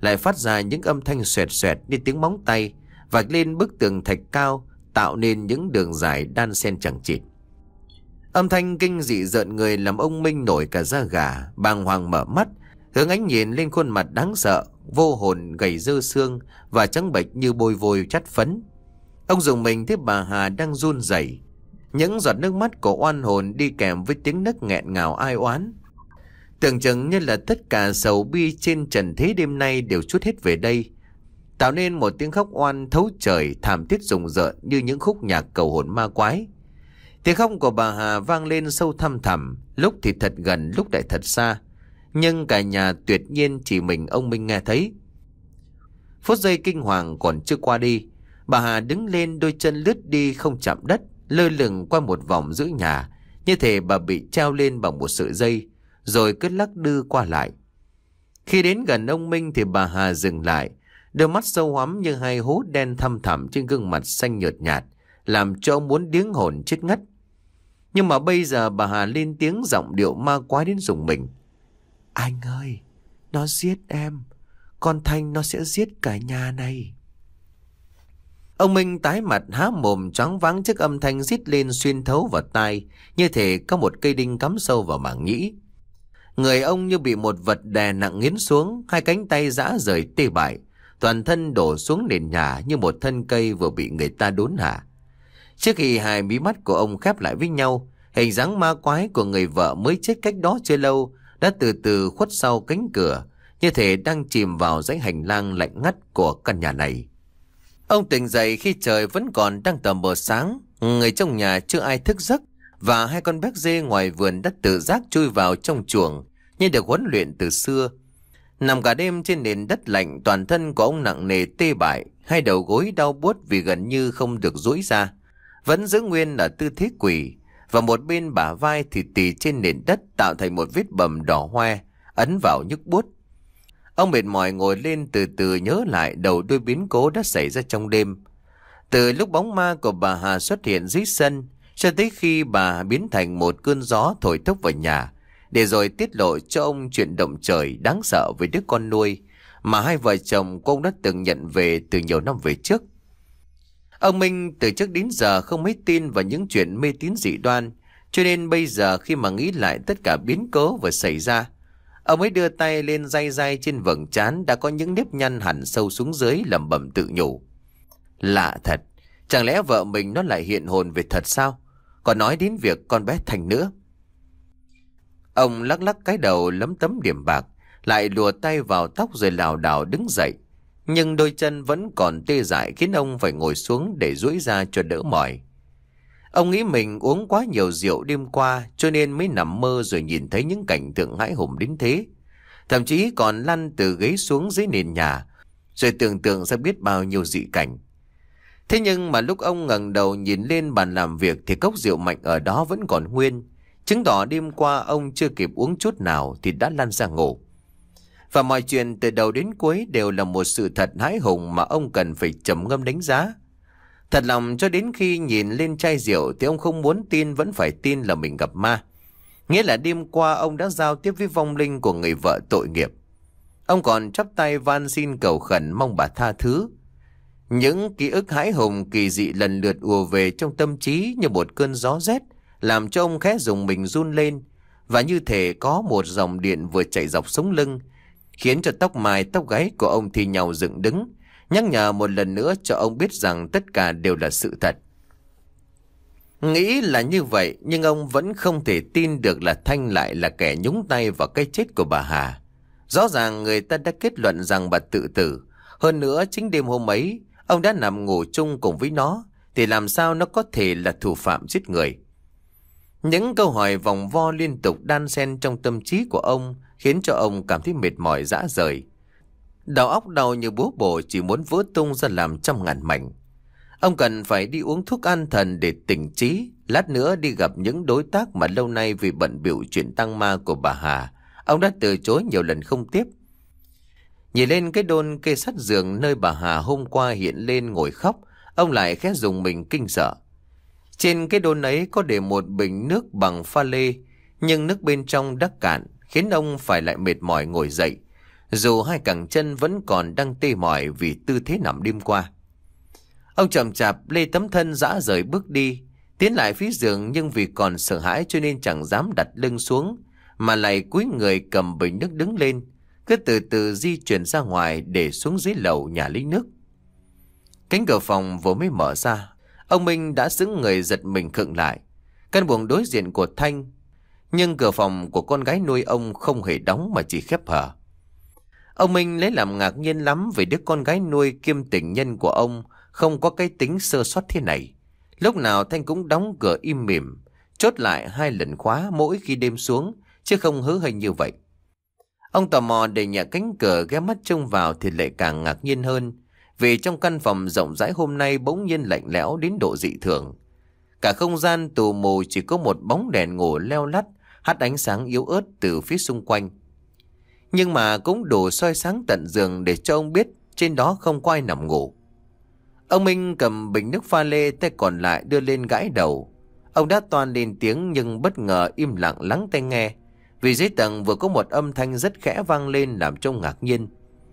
lại phát ra những âm thanh xoẹt xoẹt như tiếng móng tay, vạch lên bức tường thạch cao, tạo nên những đường dài đan xen chằng chịt. Âm thanh kinh dị rợn người làm ông Minh nổi cả da gà, bàng hoàng mở mắt, hướng ánh nhìn lên khuôn mặt đáng sợ, vô hồn gầy dơ xương và trắng bệch như bôi vôi chát phấn. Ông dùng mình thấy bà Hà đang run rẩy, những giọt nước mắt của oan hồn đi kèm với tiếng nấc nghẹn ngào ai oán. Tưởng chừng như là tất cả sầu bi trên trần thế đêm nay đều trút hết về đây, tạo nên một tiếng khóc oan thấu trời, thảm thiết rùng rợn như những khúc nhạc cầu hồn ma quái. Tiếng khóc của bà Hà vang lên sâu thăm thẳm, lúc thì thật gần, lúc lại thật xa, nhưng cả nhà tuyệt nhiên chỉ mình ông Minh nghe thấy. Phút giây kinh hoàng còn chưa qua đi, bà Hà đứng lên, đôi chân lướt đi không chạm đất, lơ lửng qua một vòng giữa nhà, như thể bà bị treo lên bằng một sợi dây, rồi cứ lắc lư qua lại. Khi đến gần ông Minh thì bà Hà dừng lại, đôi mắt sâu hoắm như hai hố đen thăm thẳm trên gương mặt xanh nhợt nhạt, làm cho ông muốn điếng hồn chết ngất. Nhưng mà bây giờ bà Hà lên tiếng, giọng điệu ma quái đến rùng mình. Anh ơi, nó giết em, con Thanh nó sẽ giết cả nhà này. Ông Minh tái mặt há mồm choáng váng trước âm thanh rít lên xuyên thấu vào tai, như thể có một cây đinh cắm sâu vào màng nhĩ. Người ông như bị một vật đè nặng nghiến xuống, hai cánh tay rã rời tê bại, toàn thân đổ xuống nền nhà như một thân cây vừa bị người ta đốn hạ. Trước khi hai mí mắt của ông khép lại với nhau, hình dáng ma quái của người vợ mới chết cách đó chưa lâu đã từ từ khuất sau cánh cửa, như thể đang chìm vào dãy hành lang lạnh ngắt của căn nhà này. Ông tỉnh dậy khi trời vẫn còn đang tờ mờ sáng, người trong nhà chưa ai thức giấc, và hai con béc dê ngoài vườn đã tự giác chui vào trong chuồng như được huấn luyện từ xưa. Nằm cả đêm trên nền đất lạnh, toàn thân của ông nặng nề tê bại, hai đầu gối đau buốt vì gần như không được duỗi ra, vẫn giữ nguyên ở tư thế quỳ, và một bên bả vai thì tì trên nền đất tạo thành một vết bầm đỏ hoe, ấn vào nhức buốt. Ông mệt mỏi ngồi lên, từ từ nhớ lại đầu đuôi biến cố đã xảy ra trong đêm. Từ lúc bóng ma của bà Hà xuất hiện dưới sân, cho tới khi bà biến thành một cơn gió thổi thốc vào nhà, để rồi tiết lộ cho ông chuyện động trời đáng sợ với đứa con nuôi mà hai vợ chồng cô ông đã từng nhận về từ nhiều năm về trước. Ông Minh từ trước đến giờ không mấy tin vào những chuyện mê tín dị đoan, cho nên bây giờ khi mà nghĩ lại tất cả biến cố vừa xảy ra, ông ấy đưa tay lên day day trên vầng trán đã có những nếp nhăn hẳn sâu xuống dưới, lẩm bẩm tự nhủ. Lạ thật, chẳng lẽ vợ mình nó lại hiện hồn về thật sao? Còn nói đến việc con bé Thành nữa. Ông lắc lắc cái đầu lấm tấm điểm bạc, lại lùa tay vào tóc rồi lảo đảo đứng dậy. Nhưng đôi chân vẫn còn tê dại khiến ông phải ngồi xuống để duỗi ra cho đỡ mỏi. Ông nghĩ mình uống quá nhiều rượu đêm qua cho nên mới nằm mơ rồi nhìn thấy những cảnh tượng hãi hùng đến thế. Thậm chí còn lăn từ ghế xuống dưới nền nhà, rồi tưởng tượng ra biết bao nhiêu dị cảnh. Thế nhưng mà lúc ông ngẩng đầu nhìn lên bàn làm việc thì cốc rượu mạnh ở đó vẫn còn nguyên, chứng tỏ đêm qua ông chưa kịp uống chút nào thì đã lăn ra ngủ. Và mọi chuyện từ đầu đến cuối đều là một sự thật hãi hùng mà ông cần phải trầm ngâm đánh giá. Thật lòng cho đến khi nhìn lên chai rượu thì ông không muốn tin vẫn phải tin là mình gặp ma. Nghĩa là đêm qua ông đã giao tiếp với vong linh của người vợ tội nghiệp. Ông còn chắp tay van xin cầu khẩn mong bà tha thứ. Những ký ức hãi hùng kỳ dị lần lượt ùa về trong tâm trí như một cơn gió rét, làm cho ông khẽ rùng mình run lên, và như thể có một dòng điện vừa chạy dọc sống lưng, khiến cho tóc mai tóc gáy của ông thì nhàu dựng đứng, nhắc nhở một lần nữa cho ông biết rằng tất cả đều là sự thật. Nghĩ là như vậy, nhưng ông vẫn không thể tin được là Thanh lại là kẻ nhúng tay vào cái chết của bà Hà. Rõ ràng người ta đã kết luận rằng bà tự tử. Hơn nữa chính đêm hôm ấy ông đã nằm ngủ chung cùng với nó, thì làm sao nó có thể là thủ phạm giết người? Những câu hỏi vòng vo liên tục đan xen trong tâm trí của ông khiến cho ông cảm thấy mệt mỏi rã rời. Đầu óc đau như búa bổ, chỉ muốn vỡ tung ra làm trăm ngàn mảnh. Ông cần phải đi uống thuốc an thần để tỉnh trí, lát nữa đi gặp những đối tác mà lâu nay vì bận bịu chuyện tăng ma của bà Hà, ông đã từ chối nhiều lần không tiếp. Nhìn lên cái đôn kê sát giường nơi bà Hà hôm qua hiện lên ngồi khóc, ông lại khẽ rùng mình kinh sợ. Trên cái đôn ấy có để một bình nước bằng pha lê, nhưng nước bên trong đã cạn, khiến ông phải lại mệt mỏi ngồi dậy, dù hai cẳng chân vẫn còn đang tê mỏi vì tư thế nằm đêm qua. Ông chậm chạp lê tấm thân rã rời bước đi, tiến lại phía giường, nhưng vì còn sợ hãi cho nên chẳng dám đặt lưng xuống, mà lại cúi người cầm bình nước đứng lên, cứ từ từ di chuyển ra ngoài để xuống dưới lầu nhà lấy nước. Cánh cửa phòng vừa mới mở ra, ông Minh đã sững người giật mình khựng lại. Căn buồng đối diện của Thanh, nhưng cửa phòng của con gái nuôi ông không hề đóng mà chỉ khép hờ. Ông Minh lấy làm ngạc nhiên lắm vì đứa con gái nuôi kiêm tình nhân của ông không có cái tính sơ suất thế này. Lúc nào Thanh cũng đóng cửa im mỉm, chốt lại hai lần khóa mỗi khi đêm xuống, chứ không hớ hênh như vậy. Ông tò mò đẩy nhẹ cánh cửa ghé mắt trông vào thì lại càng ngạc nhiên hơn, vì trong căn phòng rộng rãi hôm nay bỗng nhiên lạnh lẽo đến độ dị thường. Cả không gian tù mù chỉ có một bóng đèn ngủ leo lắt hắt ánh sáng yếu ớt từ phía xung quanh. Nhưng mà cũng đủ soi sáng tận giường để cho ông biết trên đó không có ai nằm ngủ. Ông Minh cầm bình nước pha lê, tay còn lại đưa lên gãi đầu. Ông đã toan lên tiếng nhưng bất ngờ im lặng lắng tai nghe, vì dưới tầng vừa có một âm thanh rất khẽ vang lên làm trông ngạc nhiên.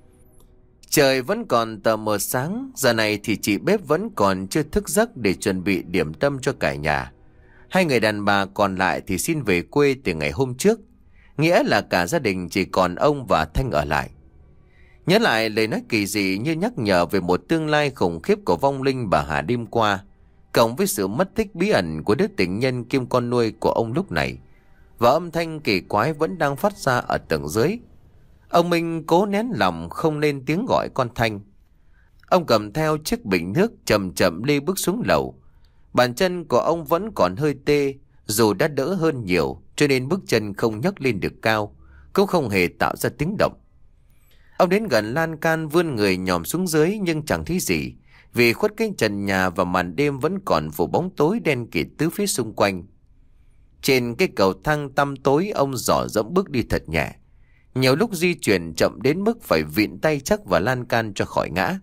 Trời vẫn còn tờ mờ sáng, giờ này thì chị bếp vẫn còn chưa thức giấc để chuẩn bị điểm tâm cho cả nhà. Hai người đàn bà còn lại thì xin về quê từ ngày hôm trước, nghĩa là cả gia đình chỉ còn ông và Thanh ở lại. Nhớ lại lời nói kỳ dị như nhắc nhở về một tương lai khủng khiếp của vong linh bà Hà đêm qua, cộng với sự mất tích bí ẩn của đứa tình nhân kiêm con nuôi của ông lúc này, và âm thanh kỳ quái vẫn đang phát ra ở tầng dưới. Ông Minh cố nén lòng không lên tiếng gọi con Thanh. Ông cầm theo chiếc bình nước chậm chậm đi bước xuống lầu. Bàn chân của ông vẫn còn hơi tê, dù đã đỡ hơn nhiều cho nên bước chân không nhấc lên được cao, cũng không hề tạo ra tiếng động. Ông đến gần lan can vươn người nhòm xuống dưới nhưng chẳng thấy gì, vì khuất cái trần nhà và màn đêm vẫn còn phủ bóng tối đen kịt tứ phía xung quanh. Trên cái cầu thang tăm tối, ông dò dẫm bước đi thật nhẹ. Nhiều lúc di chuyển chậm đến mức phải vịn tay chắc vào lan can cho khỏi ngã.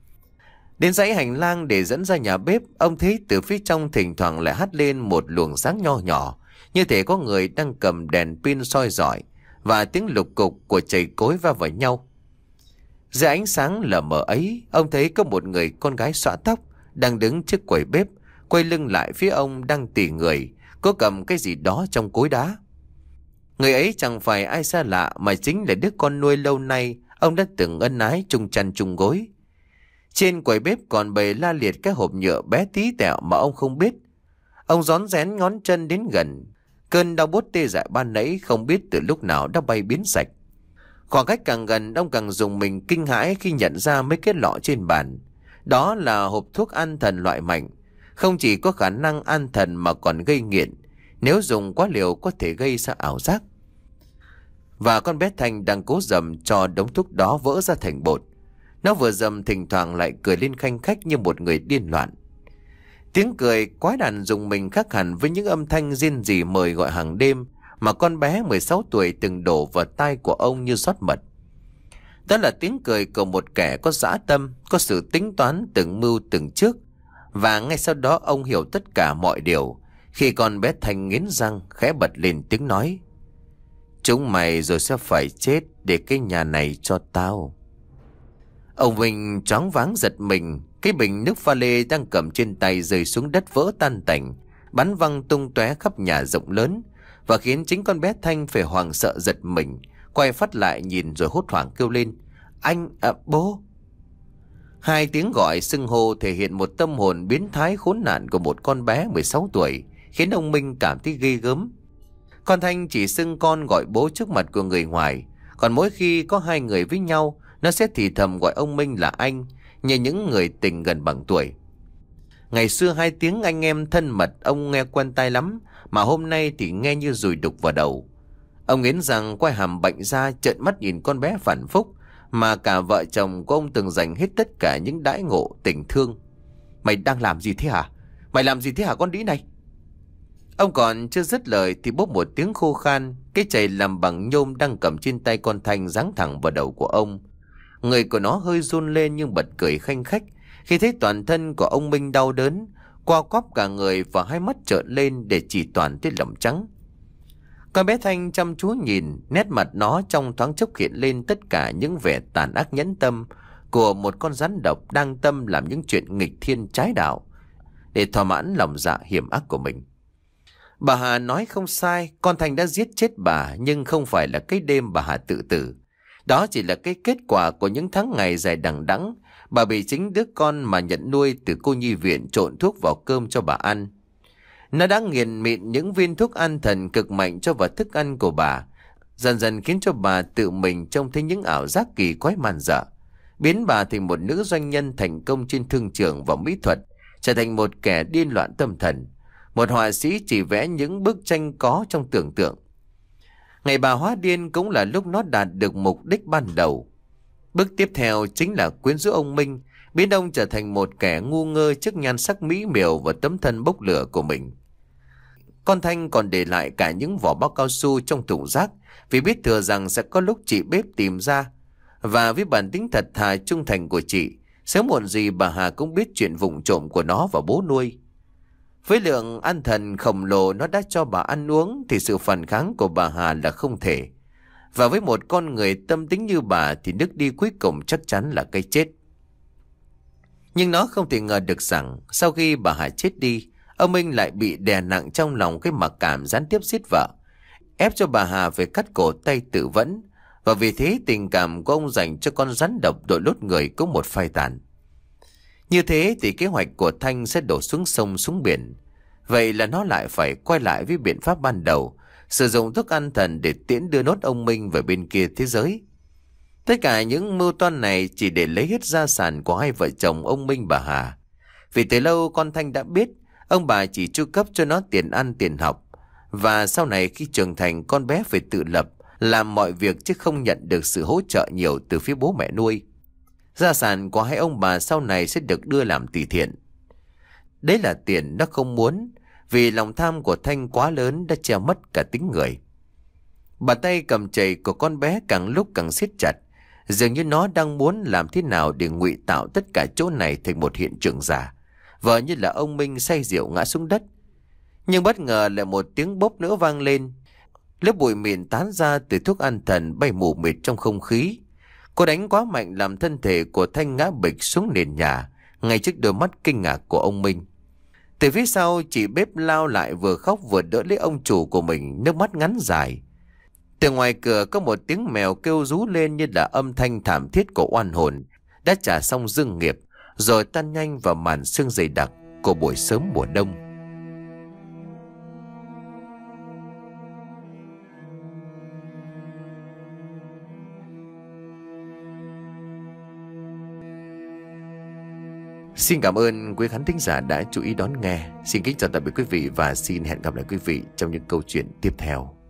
Đến dãy hành lang để dẫn ra nhà bếp, ông thấy từ phía trong thỉnh thoảng lại hắt lên một luồng sáng nho nhỏ, như thể có người đang cầm đèn pin soi rọi, và tiếng lục cục của chày cối va vào nhau. Dưới ánh sáng lờ mờ ấy, ông thấy có một người con gái xõa tóc đang đứng trước quầy bếp, quay lưng lại phía ông đang tỉ người, có cầm cái gì đó trong cối đá. Người ấy chẳng phải ai xa lạ mà chính là đứa con nuôi lâu nay ông đã từng ân ái chung chăn chung gối. Trên quầy bếp còn bày la liệt cái hộp nhựa bé tí tẹo mà ông không biết. Ông rón rén ngón chân đến gần, cơn đau buốt tê dại ban nãy không biết từ lúc nào đã bay biến sạch. Khoảng cách càng gần, ông càng dùng mình kinh hãi khi nhận ra mấy cái lọ trên bàn. Đó là hộp thuốc an thần loại mạnh, không chỉ có khả năng an thần mà còn gây nghiện. Nếu dùng quá liều có thể gây ra ảo giác. Và con bé Thanh đang cố dầm cho đống thuốc đó vỡ ra thành bột. Nó vừa dầm thỉnh thoảng lại cười lên khanh khách như một người điên loạn. Tiếng cười quái đản dùng mình khác hẳn với những âm thanh rên rỉ mời gọi hàng đêm mà con bé mười sáu tuổi từng đổ vào tai của ông như rót mật. Đó là tiếng cười của một kẻ có dã tâm, có sự tính toán từng mưu từng trước. Và ngay sau đó ông hiểu tất cả mọi điều khi con bé Thanh nghiến răng khẽ bật lên tiếng nói: "Chúng mày rồi sẽ phải chết để cái nhà này cho tao." Ông Vinh choáng váng giật mình, cái bình nước pha lê đang cầm trên tay rơi xuống đất vỡ tan tành, bắn văng tung tóe khắp nhà rộng lớn, và khiến chính con bé Thanh phải hoảng sợ giật mình, quay phát lại nhìn rồi hốt hoảng kêu lên: "Anh, à, bố!" Hai tiếng gọi xưng hô thể hiện một tâm hồn biến thái khốn nạn của một con bé mười sáu tuổi, khiến ông Minh cảm thấy ghê gớm. Con Thanh chỉ xưng con gọi bố trước mặt của người ngoài, còn mỗi khi có hai người với nhau, nó sẽ thì thầm gọi ông Minh là anh, như những người tình gần bằng tuổi. Ngày xưa hai tiếng anh em thân mật ông nghe quen tai lắm, mà hôm nay thì nghe như dùi đục vào đầu. Ông nghiến răng quay hàm bệnh ra, trợn mắt nhìn con bé phản phúc mà cả vợ chồng của ông từng dành hết tất cả những đãi ngộ tình thương. "Mày đang làm gì thế hả? Mày làm gì thế hả con đĩ này?" Ông còn chưa dứt lời thì bốp một tiếng khô khan, cái chày làm bằng nhôm đang cầm trên tay con Thanh giáng thẳng vào đầu của ông. Người của nó hơi run lên nhưng bật cười khanh khách khi thấy toàn thân của ông Minh đau đớn, co quắp cả người và hai mắt trợn lên để chỉ toàn thấy lỏng trắng. Con bé Thanh chăm chú nhìn, nét mặt nó trong thoáng chốc hiện lên tất cả những vẻ tàn ác nhẫn tâm của một con rắn độc đang tâm làm những chuyện nghịch thiên trái đạo để thỏa mãn lòng dạ hiểm ác của mình. Bà Hà nói không sai, con Thanh đã giết chết bà, nhưng không phải là cái đêm bà Hà tự tử. Đó chỉ là cái kết quả của những tháng ngày dài đằng đẵng bà bị chính đứa con mà nhận nuôi từ cô nhi viện trộn thuốc vào cơm cho bà ăn. Nó đã nghiền mịn những viên thuốc an thần cực mạnh cho vào thức ăn của bà, dần dần khiến cho bà tự mình trông thấy những ảo giác kỳ quái man dợ, biến bà thành một nữ doanh nhân thành công trên thương trường và mỹ thuật, trở thành một kẻ điên loạn tâm thần, một họa sĩ chỉ vẽ những bức tranh có trong tưởng tượng. Ngày bà hóa điên cũng là lúc nó đạt được mục đích ban đầu. Bước tiếp theo chính là quyến rũ ông Minh, biến ông trở thành một kẻ ngu ngơ trước nhan sắc mỹ miều và tấm thân bốc lửa của mình. Con Thanh còn để lại cả những vỏ bao cao su trong thùng rác, vì biết thừa rằng sẽ có lúc chị bếp tìm ra. Và với bản tính thật thà trung thành của chị, sớm muộn gì bà Hà cũng biết chuyện vụng trộm của nó và bố nuôi. Với lượng an thần khổng lồ nó đã cho bà ăn uống thì sự phản kháng của bà Hà là không thể. Và với một con người tâm tính như bà thì nước đi cuối cùng chắc chắn là cái chết. Nhưng nó không thể ngờ được rằng sau khi bà Hà chết đi, ông Minh lại bị đè nặng trong lòng cái mặc cảm gián tiếp giết vợ, ép cho bà Hà phải cắt cổ tay tự vẫn. Và vì thế tình cảm của ông dành cho con rắn độc đội lốt người cũng một phai tàn. Như thế thì kế hoạch của Thanh sẽ đổ xuống sông xuống biển. Vậy là nó lại phải quay lại với biện pháp ban đầu, sử dụng thuốc an thần để tiễn đưa nốt ông Minh về bên kia thế giới. Tất cả những mưu toan này chỉ để lấy hết gia sản của hai vợ chồng ông Minh bà Hà. Vì từ lâu con Thanh đã biết ông bà chỉ chu cấp cho nó tiền ăn tiền học, và sau này khi trưởng thành con bé phải tự lập, làm mọi việc chứ không nhận được sự hỗ trợ nhiều từ phía bố mẹ nuôi. Gia sản của hai ông bà sau này sẽ được đưa làm từ thiện. Đấy là tiền nó không muốn, vì lòng tham của Thanh quá lớn đã che mất cả tính người. Bàn tay cầm chày của con bé càng lúc càng siết chặt, dường như nó đang muốn làm thế nào để ngụy tạo tất cả chỗ này thành một hiện trường giả, vờ như là ông Minh say rượu ngã xuống đất. Nhưng bất ngờ lại một tiếng bốp nữa vang lên. Lớp bụi mịn tán ra từ thuốc an thần bay mù mịt trong không khí. Cô đánh quá mạnh làm thân thể của Thanh ngã bịch xuống nền nhà, ngay trước đôi mắt kinh ngạc của ông Minh. Từ phía sau, chị bếp lao lại vừa khóc vừa đỡ lấy ông chủ của mình, nước mắt ngắn dài. Từ ngoài cửa có một tiếng mèo kêu rú lên như là âm thanh thảm thiết của oan hồn đã trả xong dương nghiệp, rồi tan nhanh vào màn sương dày đặc của buổi sớm mùa đông. Xin cảm ơn quý khán thính giả đã chú ý đón nghe. Xin kính chào tạm biệt quý vị và xin hẹn gặp lại quý vị trong những câu chuyện tiếp theo.